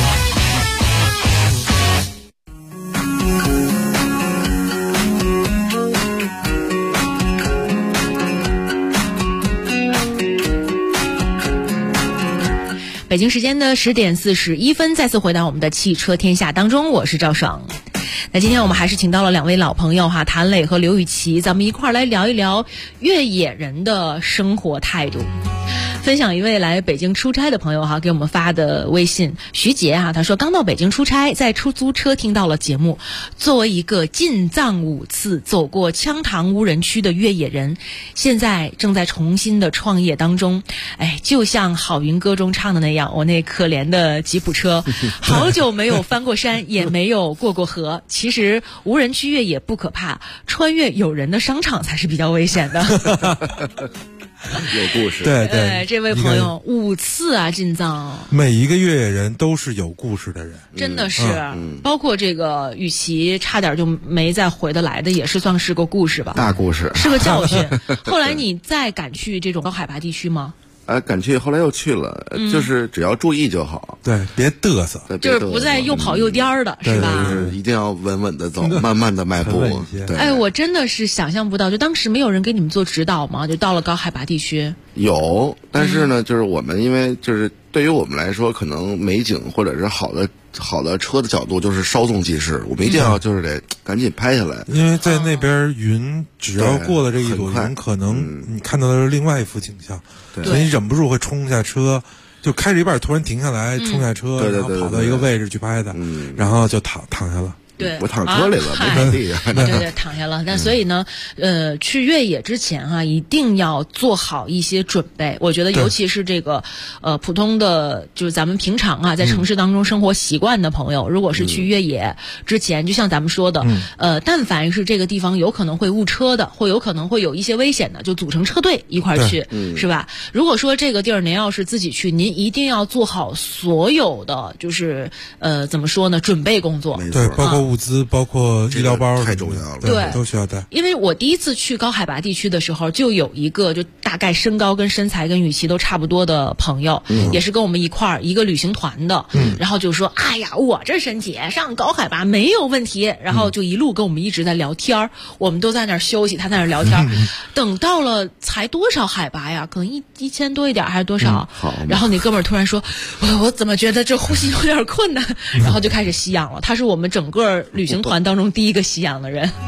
北京时间的10点41分，再次回到我们的汽车天下当中，我是赵爽。那今天我们还是请到了2位老朋友哈，谭磊和刘雨琦，咱们一块儿来聊一聊越野人的生活态度。分享一位来北京出差的朋友哈给我们发的微信，徐杰哈，他说刚到北京出差，在出租车听到了节目。作为一个进藏5次、走过羌塘无人区的越野人，现在正在重新的创业当中。哎，就像郝云歌中唱的那样，我那可怜的吉普车，好久没有翻过山，也没有过过河。其实无人区越野不可怕，穿越有人的商场才是比较危险的。
有故事，
对，
这位朋友5次啊进藏，
每一个越野人都是有故事的人，
真的是，包括这个雨琦差点就没再回得来的，也是算是个故事吧，
大故事，
是个教训。后来你再敢去这种高海拔地区吗？
敢去，后来又去了，就是只要注意就好，
对，别嘚瑟，
就是不再又跑又颠儿的，是吧？
就是一定要稳稳的走，慢慢的迈步。对，
哎，我真的是想象不到，就当时没有人给你们做指导吗？就到了高海拔地区，
有，但是呢，就是我们因为就是对于我们来说，可能美景或者是好的车的角度，就是稍纵即逝，我们一定要就是得赶紧拍下来，
因为在那边云只要过了这一朵云，可能你看到的是另外一幅景象，所以你忍不住会冲下车，就开着一半突然停下来，冲下车，然后跑到一个位置去拍的，然后就躺下了。
对，
我躺车里了，没本地。
对，躺下了。但所以呢，去越野之前哈，一定要做好一些准备。我觉得，尤其是这个普通的，就是咱们平常啊，在城市当中生活习惯的朋友，如果是去越野之前，就像咱们说的，但凡是这个地方有可能会误车的，或有可能会有一些危险的，就组成车队一块儿去，是吧？如果说这个地儿您要是自己去，您一定要做好所有的，就是怎么说呢，准备工作。
对，包括物资，包括医疗包，
太重要了，
对，
都需要带。
因为我第一次去高海拔地区的时候，就有一个就大概身高跟身材跟雨琦都差不多的朋友，也是跟我们一块儿一个旅行团的，然后就说：“哎呀，我这身体上高海拔没有问题。”然后就一路跟我们一直在聊天，我们都在那儿休息，他在那儿聊天。等到了才多少海拔呀？可能1000多一点还是多少？然后那哥们儿突然说：“我怎么觉得这呼吸有点困难？”然后就开始吸氧了。他是我们整个旅行团当中第一个吸氧的人。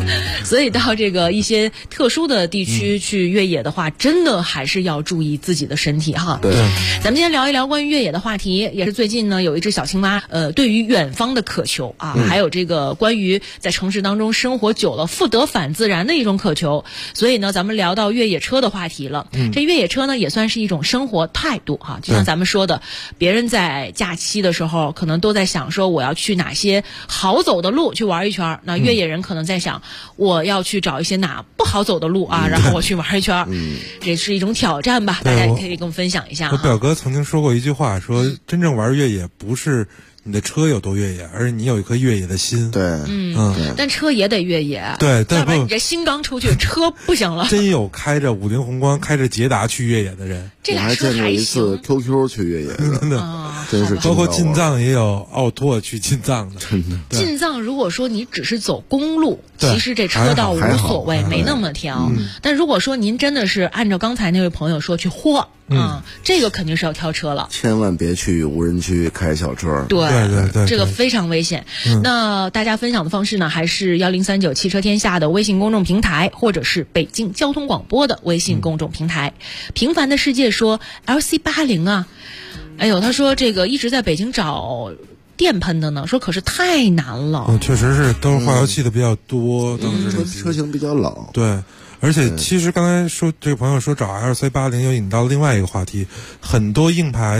所以到这个一些特殊的地区去越野的话，真的还是要注意自己的身体哈。
对，
咱们今天聊一聊关于越野的话题，也是最近呢有一只小青蛙，对于远方的渴求啊，还有这个关于在城市当中生活久了复得返自然的一种渴求。所以呢，咱们聊到越野车的话题了。这越野车呢也算是一种生活态度哈，就像咱们说的，别人在假期的时候可能都在想说我要去哪些好走的路去玩一圈，那越野人可能在想我要去找一些哪不好走的路啊，然后我去玩一圈，这是一种挑战吧，大家也可以跟我们分享一下。
我表哥曾经说过一句话，说真正玩越野不是你的车有多越野，而是你有一颗越野的心。
对，
但车也得越野。
对，但
要不然你这心刚出去，车不行了。
真有开着五菱宏光、开着捷达去越野的人，
这俩车
我还见过一次 QQ 去越野的，
真的，
真是
包括进藏也有奥拓去进藏的，
真的。
进藏如果说你只是走公路，其实这车道无所谓，没那么挑。但如果说您真的是按照刚才那位朋友说去豁。这个肯定是要挑车了，
千万别去无人区开小车。
对，
对，
这个非常危险。那大家分享的方式呢，还是1039汽车天下的微信公众平台，或者是北京交通广播的微信公众平台。平凡的世界说 LC80啊，哎呦，他说这个一直在北京找电喷的呢，说可是太难了。
确实是都是化油器的比较多，当时
车型比较老。
对。而且其实刚才说这个朋友说找 LC80 又引到另外一个话题，很多硬派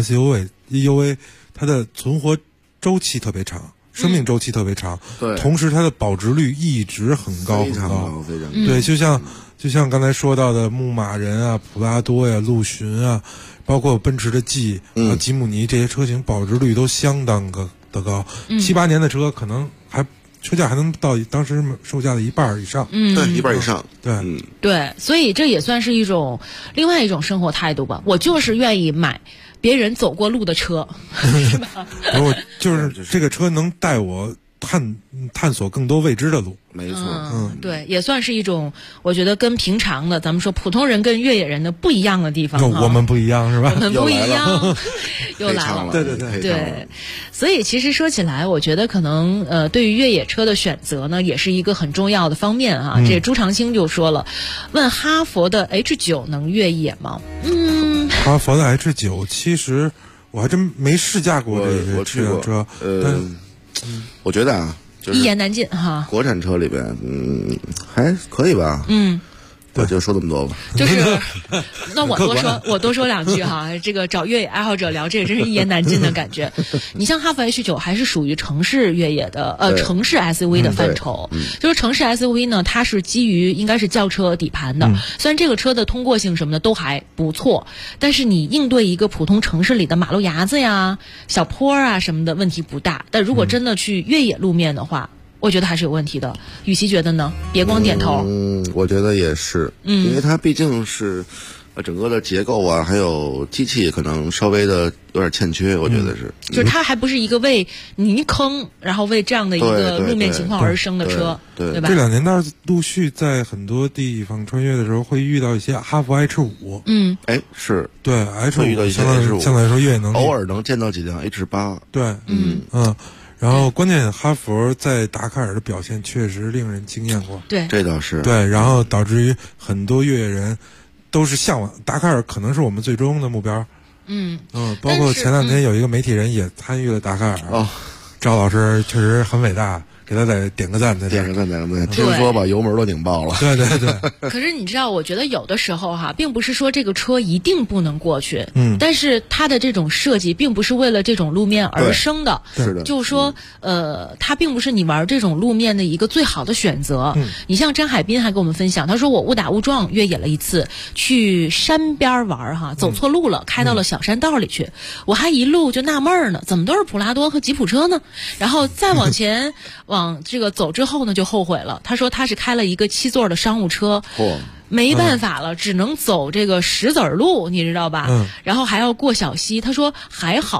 SUV 它的存活周期特别长，生命周期特别长，
对，
同时它的保值率一直很高很高，
非常高。
对，就像刚才说到的牧马人啊、普拉多呀、陆巡啊，包括奔驰的 G 啊、吉姆尼这些车型保值率都相当的高，7-8年的车可能还。车价还能到当时售价的一半以上，
对，一半以上，
对，所以这也算是另外一种生活态度吧。我就是愿意买别人走过路的车，是吧？
我就是这个车能带我探索更多未知的路。
没错，
对，也算是一种，我觉得跟平常的咱们说普通人跟越野人的不一样的地方。
我们不一样是吧？
我们不一样，又来了。
对。
所以其实说起来，我觉得可能对于越野车的选择呢，也是一个很重要的方面啊。这朱长青就说了，问哈佛的 H9 能越野吗？
哈佛的 H9 其实我还真没试驾过这辆车，
我觉得啊。
一言难尽哈，
国产车里边，还可以吧。我就说这么多吧。
就是，那我多说两句哈。这个找越野爱好者聊，这个真是一言难尽的感觉。你像哈弗 H9 还是属于城市越野的城市 SUV 的范畴。就是城市 SUV 呢，它是基于应该是轿车底盘的。虽然这个车的通过性什么的都还不错，但是你应对一个普通城市里的马路牙子呀、小坡啊什么的问题不大。但如果真的去越野路面的话，我觉得还是有问题的。雨琦觉得呢？别光点头。
我觉得也是。因为它毕竟是，整个的结构啊，还有机器可能稍微的有点欠缺，我觉得是。
就是它还不是一个为泥坑，然后为这样的一个路面情况而生的车，对吧？
这2年呢，陆续在很多地方穿越的时候会遇到一些哈弗 H5。
是。对
，H5 相对来说越野能力，
偶尔能见到几辆 H8。
对，然后关键哈弗在达喀尔的表现确实令人惊艳过，
对，
这倒是
对，然后导致于很多越野人都是向往达喀尔，可能是我们最终的目标。包括前2天有一个媒体人也参与了达喀尔，赵老师确实很伟大。给他再点个赞，
点个赞。听说把油门都拧爆了。
对。
可是你知道，我觉得有的时候哈，并不是说这个车一定不能过去，但是它的这种设计并不是为了这种路面而生的。
是的。
就是说，它并不是你玩这种路面的一个最好的选择。你像张海滨还跟我们分享，他说我误打误撞越野了一次，去山边玩哈，走错路了，开到了小山道里去，我还一路就纳闷呢，怎么都是普拉多和吉普车呢？然后再往前。往这个走之后呢，就后悔了。他说他是开了一个7座的商务车，没办法了，只能走这个石子路，你知道吧？然后还要过小溪。他说还好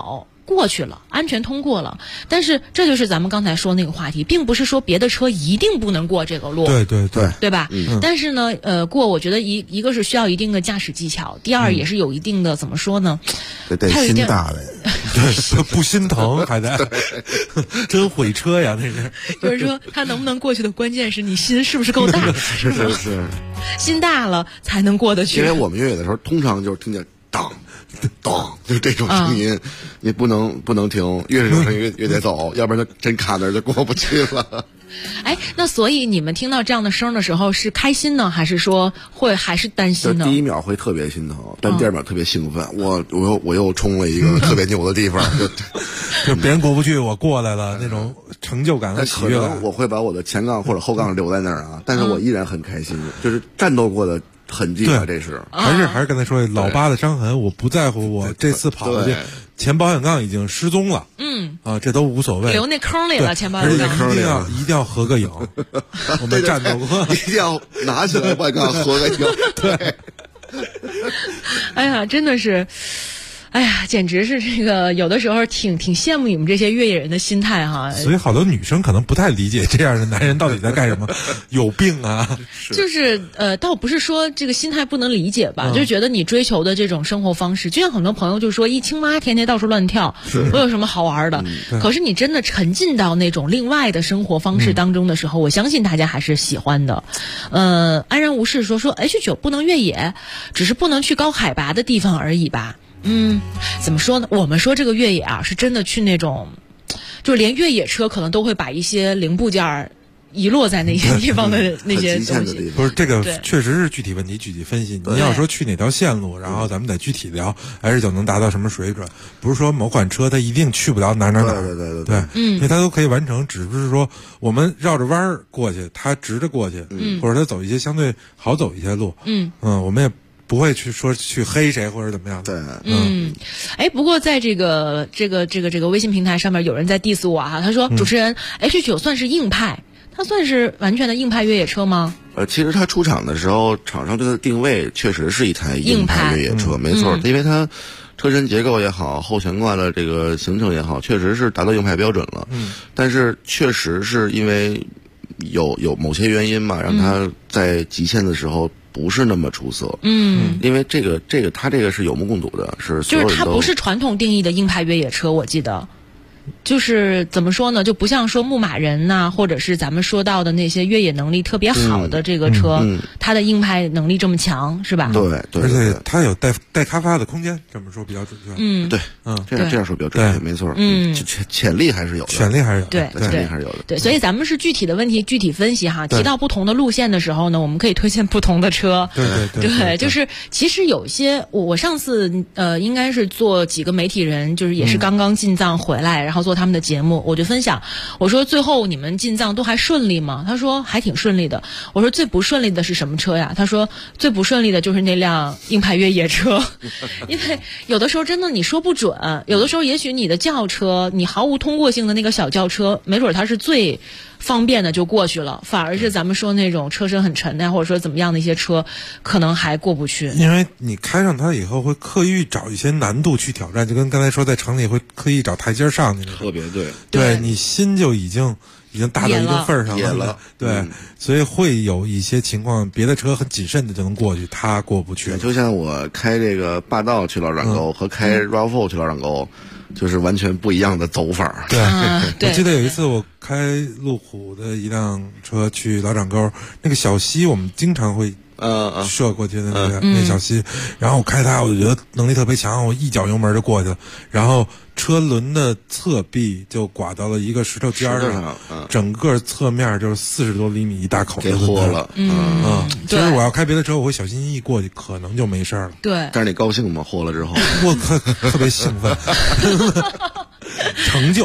过去了，安全通过了。但是这就是咱们刚才说那个话题，并不是说别的车一定不能过这个路，
对
吧？但是呢，过我觉得一个是需要一定的驾驶技巧，第二也是有一定的怎么说呢？
得心大的，
对，不心疼还得，真毁车呀，那是。
就是说，他能不能过去的关键是你心是不是够大，是吗？
是，
心大了才能过得去。
因为我们越野的时候，通常就是听见当。当就是这种声音，你不能停，越是有声音越得走，要不然就真卡那儿就过不去了。
哎，那所以你们听到这样的声的时候是开心呢，还是说还是担心呢？
第一秒会特别心疼，但第二秒特别兴奋。我又冲了一个特别牛的地方，
就别人过不去，我过来了，那种成就感和喜悦感。
我会把我的前杠或者后杠留在那儿啊，但是我依然很开心，就是战斗过的痕迹啊，这是
还是刚才说老疤的伤痕，我不在乎我这次跑过去前保险杠已经失踪了，这都无所谓，
留那坑里了，前保险杠
一定要合个影，我们战斗过，
一定要拿起来保险杠合个影，对。
哎呀，真的是。哎呀，简直是这个，有的时候挺羡慕你们这些越野人的心态哈。
所以好多女生可能不太理解这样的男人到底在干什么，有病啊！
就是倒不是说这个心态不能理解吧，就觉得你追求的这种生活方式，就像很多朋友就说一青蛙天天到处乱跳，我有什么好玩的？可是你真的沉浸到那种另外的生活方式当中的时候，我相信大家还是喜欢的。安然无事说 H9 不能越野，只是不能去高海拔的地方而已吧。怎么说呢？我们说这个越野啊，是真的去那种，就是连越野车可能都会把一些零部件遗落在那些地方的那些东西。
不是这个，确实是具体问题具体分析。你要说去哪条线路，然后咱们得具体聊，H9能达到什么水准？不是说某款车它一定去不了哪。对，因为它都可以完成，只是说我们绕着弯儿过去，它直着过去，或者它走一些相对好走一些路。我们也不会去说去黑谁或者怎么样。
对，
不过在这个微信平台上面有人在 diss 我哈，他说主持人 H9 算是硬派，它算是完全的硬派越野车吗？
其实它出厂的时候，厂商对它的定位确实是一台硬派越野车，没错，因为它车身结构也好，后悬挂的这个行程也好，确实是达到硬派标准了。但是确实是因为有某些原因嘛，让它在极限的时候不是那么出色。因为这个它这个是有目共睹的，是所有人都
就是它不是传统定义的硬派越野车，我记得。就是怎么说呢，就不像说牧马人呐，或者是咱们说到的那些越野能力特别好的这个车，它的硬派能力这么强，是吧？
对，
而且它有带开发的空间，这么说比较准确。
对，这样说比较准确，没错。潜力还是有的，
潜力还是有的，
对，
潜力还是有的。
对，所以咱们是具体的问题具体分析哈。提到不同的路线的时候呢，我们可以推荐不同的车。
对，
就是其实有些我上次应该是做几个媒体人，就是也是刚刚进藏回来，然后做他们的节目，我就分享，我说最后你们进藏都还顺利吗？他说还挺顺利的。我说最不顺利的是什么车呀？他说最不顺利的就是那辆硬派越野车，因为有的时候真的你说不准，有的时候也许你的轿车，你毫无通过性的那个小轿车，没准它是最方便的就过去了，反而是咱们说那种车身很沉的，或者说怎么样的一些车，可能还过不去。
因为你开上它以后会刻意找一些难度去挑战，就跟刚才说在城里会刻意找台阶上去，
特别
对你心就已经大到一个份儿上了。对，所以会有一些情况，别的车很谨慎的就能过去，它过不去。
就像我开这个霸道去老掌沟和开 RAV4 去老掌沟，就是完全不一样的走法。
对，我记得有一次我开路虎的一辆车去老掌沟，那个小溪我们经常会射过去的那小溪，然后我开它，我就觉得能力特别强，我一脚油门就过去了，然后车轮的侧壁就刮到了一个石头尖上，整个侧面就是40多厘米一大口
给豁了。
其实我要开别的车，我会小心翼翼过去，可能就没事了。
对，
但是你高兴吗？豁了之后，
我特别兴奋。成就，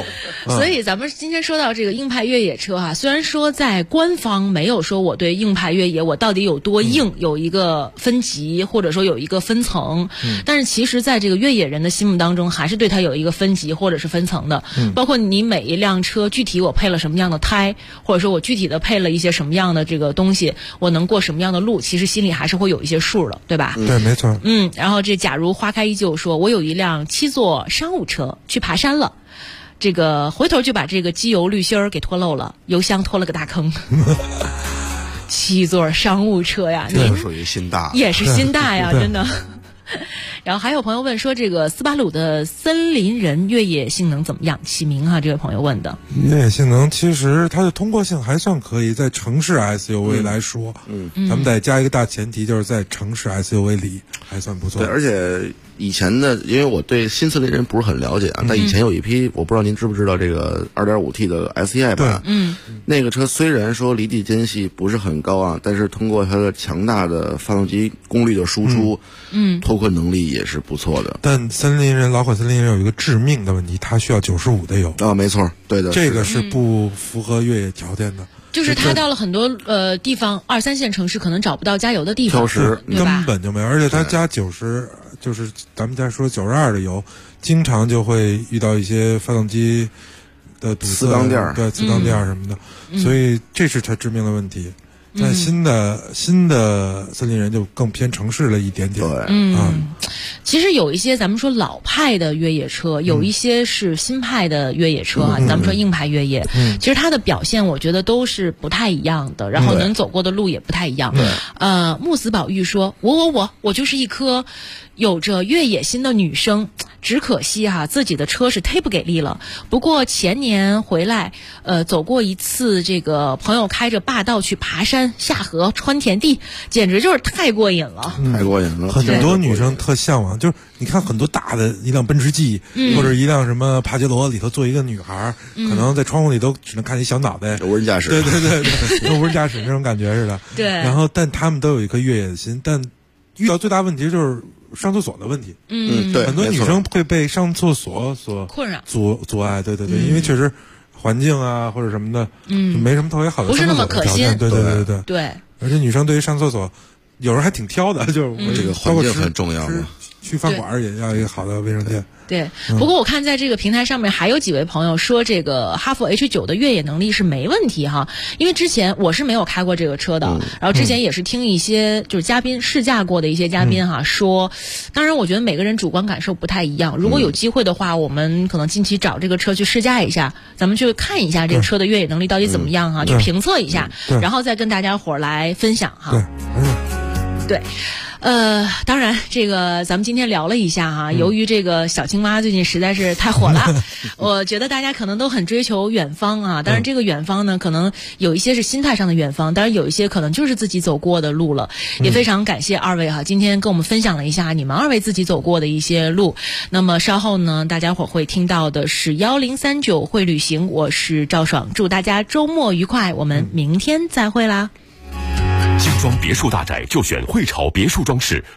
所以咱们今天说到这个硬派越野车哈，虽然说在官方没有说我对硬派越野我到底有多硬有一个分级或者说有一个分层，但是其实在这个越野人的心目当中还是对它有一个分级或者是分层的，包括你每一辆车具体我配了什么样的胎，或者说我具体的配了一些什么样的这个东西，我能过什么样的路，其实心里还是会有一些数的，对吧？
对，没错。
然后这假如花开依旧说，我有一辆7座商务车去爬山了，这个回头就把这个机油滤芯儿给脱漏了，油箱脱了个大坑。7座商务车呀，
这属于心大，
也是心大呀，真的。然后还有朋友问说，这个斯巴鲁的森林人越野性能怎么样？启明哈，这位朋友问的。
越野性能其实它的通过性还算可以，在城市 SUV 来说，咱们得加一个大前提，就是在城市 SUV 里还算不错。
对，而且以前的，因为我对新森林人不是很了解啊，但以前有一批，我不知道您知不知道这个 2.5T 的 SEI 版，那个车虽然说离地间隙不是很高啊，但是通过它的强大的发动机功率的输出，脱困能力也是不错的。
但老款森林人有一个致命的问题，它需要95的油
啊，没错，对的，
这个是不符合越野条件的。
就是它到了很多地方2、3线城市可能找不到加油的地方，
根本就没有，而且它加90，就是咱们再说92的油，经常就会遇到一些发动机的堵塞，
磁钢垫，
对，磁钢垫什么的，所以这是它致命的问题。但新的森林人就更偏城市了一点点。
其实有一些咱们说老派的越野车，有一些是新派的越野车啊，咱们说硬派越野，其实它的表现我觉得都是不太一样的，然后能走过的路也不太一样。穆斯宝玉说，我就是一颗有着越野心的女生，只可惜自己的车是忒不给力了。不过前年回来，走过一次这个朋友开着霸道去爬山、下河、穿田地，简直就是太过瘾了，
太过瘾了。
很多女生特向往，就是你看很多大的一辆奔驰 G，或者一辆什么帕杰罗里头坐一个女孩，可能在窗户里都只能看见小脑袋，
无人驾驶，
对，跟无人驾驶那种感觉似的。
对。然
后，但他们都有一颗越野的心，但遇到最大问题就是上厕所的问题。
对，
很多女生会被上厕所所
困扰、
阻碍。对，因为确实环境啊或者什么的，就没什么特别好的上厕所的条件。对。而且女生对于上厕所，有人还挺挑的，就是
这个环境很重要嘛。
去饭馆也要一个好的卫生间。
对，不过我看在这个平台上面还有几位朋友说，这个哈弗 H9 的越野能力是没问题哈。因为之前我是没有开过这个车的，然后之前也是听一些就是嘉宾试驾过的一些嘉宾说，当然我觉得每个人主观感受不太一样。如果有机会的话，我们可能近期找这个车去试驾一下，咱们去看一下这个车的越野能力到底怎么样去评测一下，然后再跟大家伙来分享哈。对。当然这个咱们今天聊了一下由于这个小青蛙最近实在是太火了，我觉得大家可能都很追求远方当然这个远方呢，可能有一些是心态上的远方，当然有一些可能就是自己走过的路了。也非常感谢二位今天跟我们分享了一下你们二位自己走过的一些路。那么稍后呢，大家伙会听到的是1039会旅行，我是赵爽，祝大家周末愉快，我们明天再会啦。
精装别墅大宅就选汇潮别墅装饰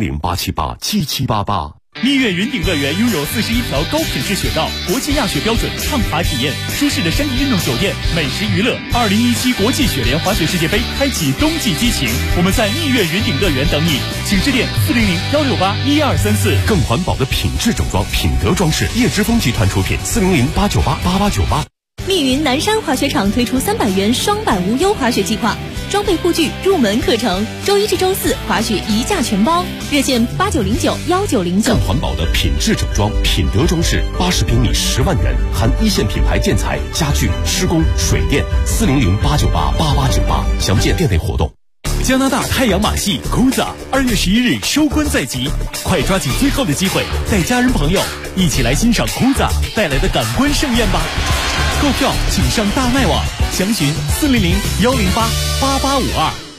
，400-878-7788。
蜜月云顶乐园拥有41条高品质雪道，国际亚雪标准畅滑体验，舒适的山地运动酒店，美食娱乐。2017国际雪莲滑雪世界杯开启冬季激情，我们在蜜月云顶乐园等你，请致电400-168-1234。
更环保的品质整装，品德装饰，叶之峰集团出品，400-898-8898。
密云南山滑雪场推出300元双板无忧滑雪计划，装备护具入门课程，周一至周四滑雪一价全包，热线8909-1909。
更环保的品质整装，品德装饰，80平米10万元，含一线品牌建材、家具、施工、水电，400-898-8898。详见店内活动。
加拿大太阳马系 Cruza 2月11日收官在即，快抓紧最后的机会，带家人朋友一起来欣赏 Cruza 带来的感官盛宴吧！购票请上大麦网，详询400-108-8852。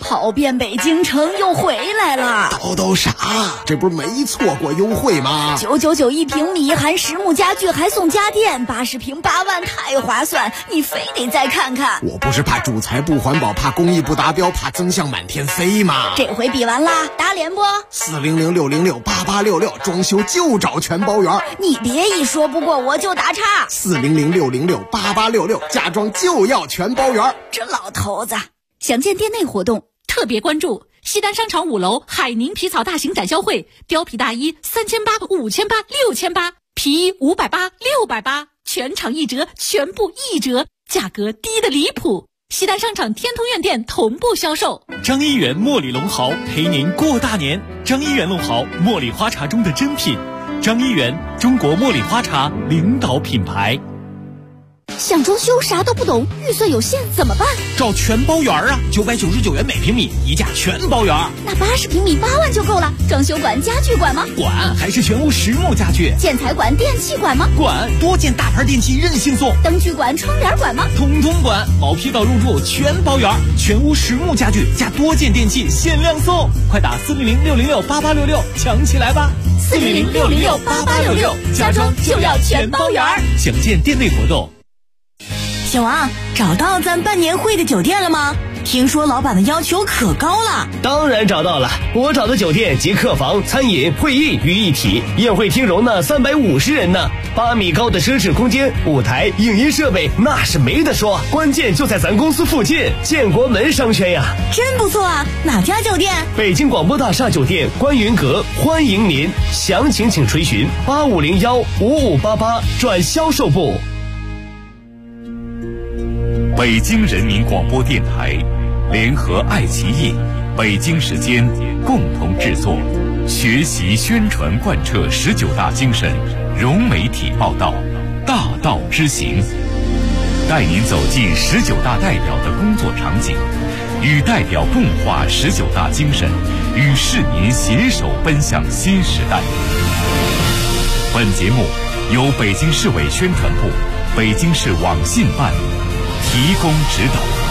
跑遍北京城又回来了。
叨叨啥？这不是没错过优惠吗
？999一平米，含实木家具还送家电，80平8万，太划算！你非得再看看。
我不是怕主材不环保，怕工艺不达标，怕增项满天飞吗？
这回比完啦，打脸不
？400-606-8866，装修就找全包圆。
你别一说不过我就打岔。
400-606-8866，家装就要全包圆。
这老头子。
想见店内活动，特别关注西单商场5楼海宁皮草大型展销会，貂皮大衣3800、5800、6800，皮衣580、680，全场1折，全部1折，价格低得离谱。西单商场天通苑店同步销售。
张一元茉莉龙毫陪您过大年。张一元龙毫，茉莉花茶中的珍品。张一元，中国茉莉花茶领导品牌。
想装修啥都不懂，预算有限怎么办？
找全包圆啊，999元每平米，一价全包圆。
那80平米8万就够了。装修管、家具管吗？
管，还是全屋实木家具。
建材管、电器管吗？
管，多件大牌电器任性送。
灯具管、窗帘管吗？
统统管，毛坯到入住全包圆，全屋实木家具加多件电器限量送，快打400-606-8866抢起来吧
！400-606-8866，家装就要全包圆。
想见店内活动。
小王，找到咱办年会的酒店了吗？听说老板的要求可高了。
当然找到了，我找的酒店集客房、餐饮、会议于一体，宴会厅容纳350人呢，8米高的奢侈空间，舞台、影音设备那是没得说，关键就在咱公司附近，建国门商圈呀。
真不错啊，哪家酒店？
北京广播大厦酒店观云阁，欢迎您，详情请垂询8501-5588转销售部。
北京人民广播电台联合爱奇艺、北京时间共同制作，学习宣传贯彻19大精神，融媒体报道，大道之行，带您走进19大代表的工作场景，与代表共话19大精神，与市民携手奔向新时代。本节目由北京市委宣传部、北京市网信办提供指导。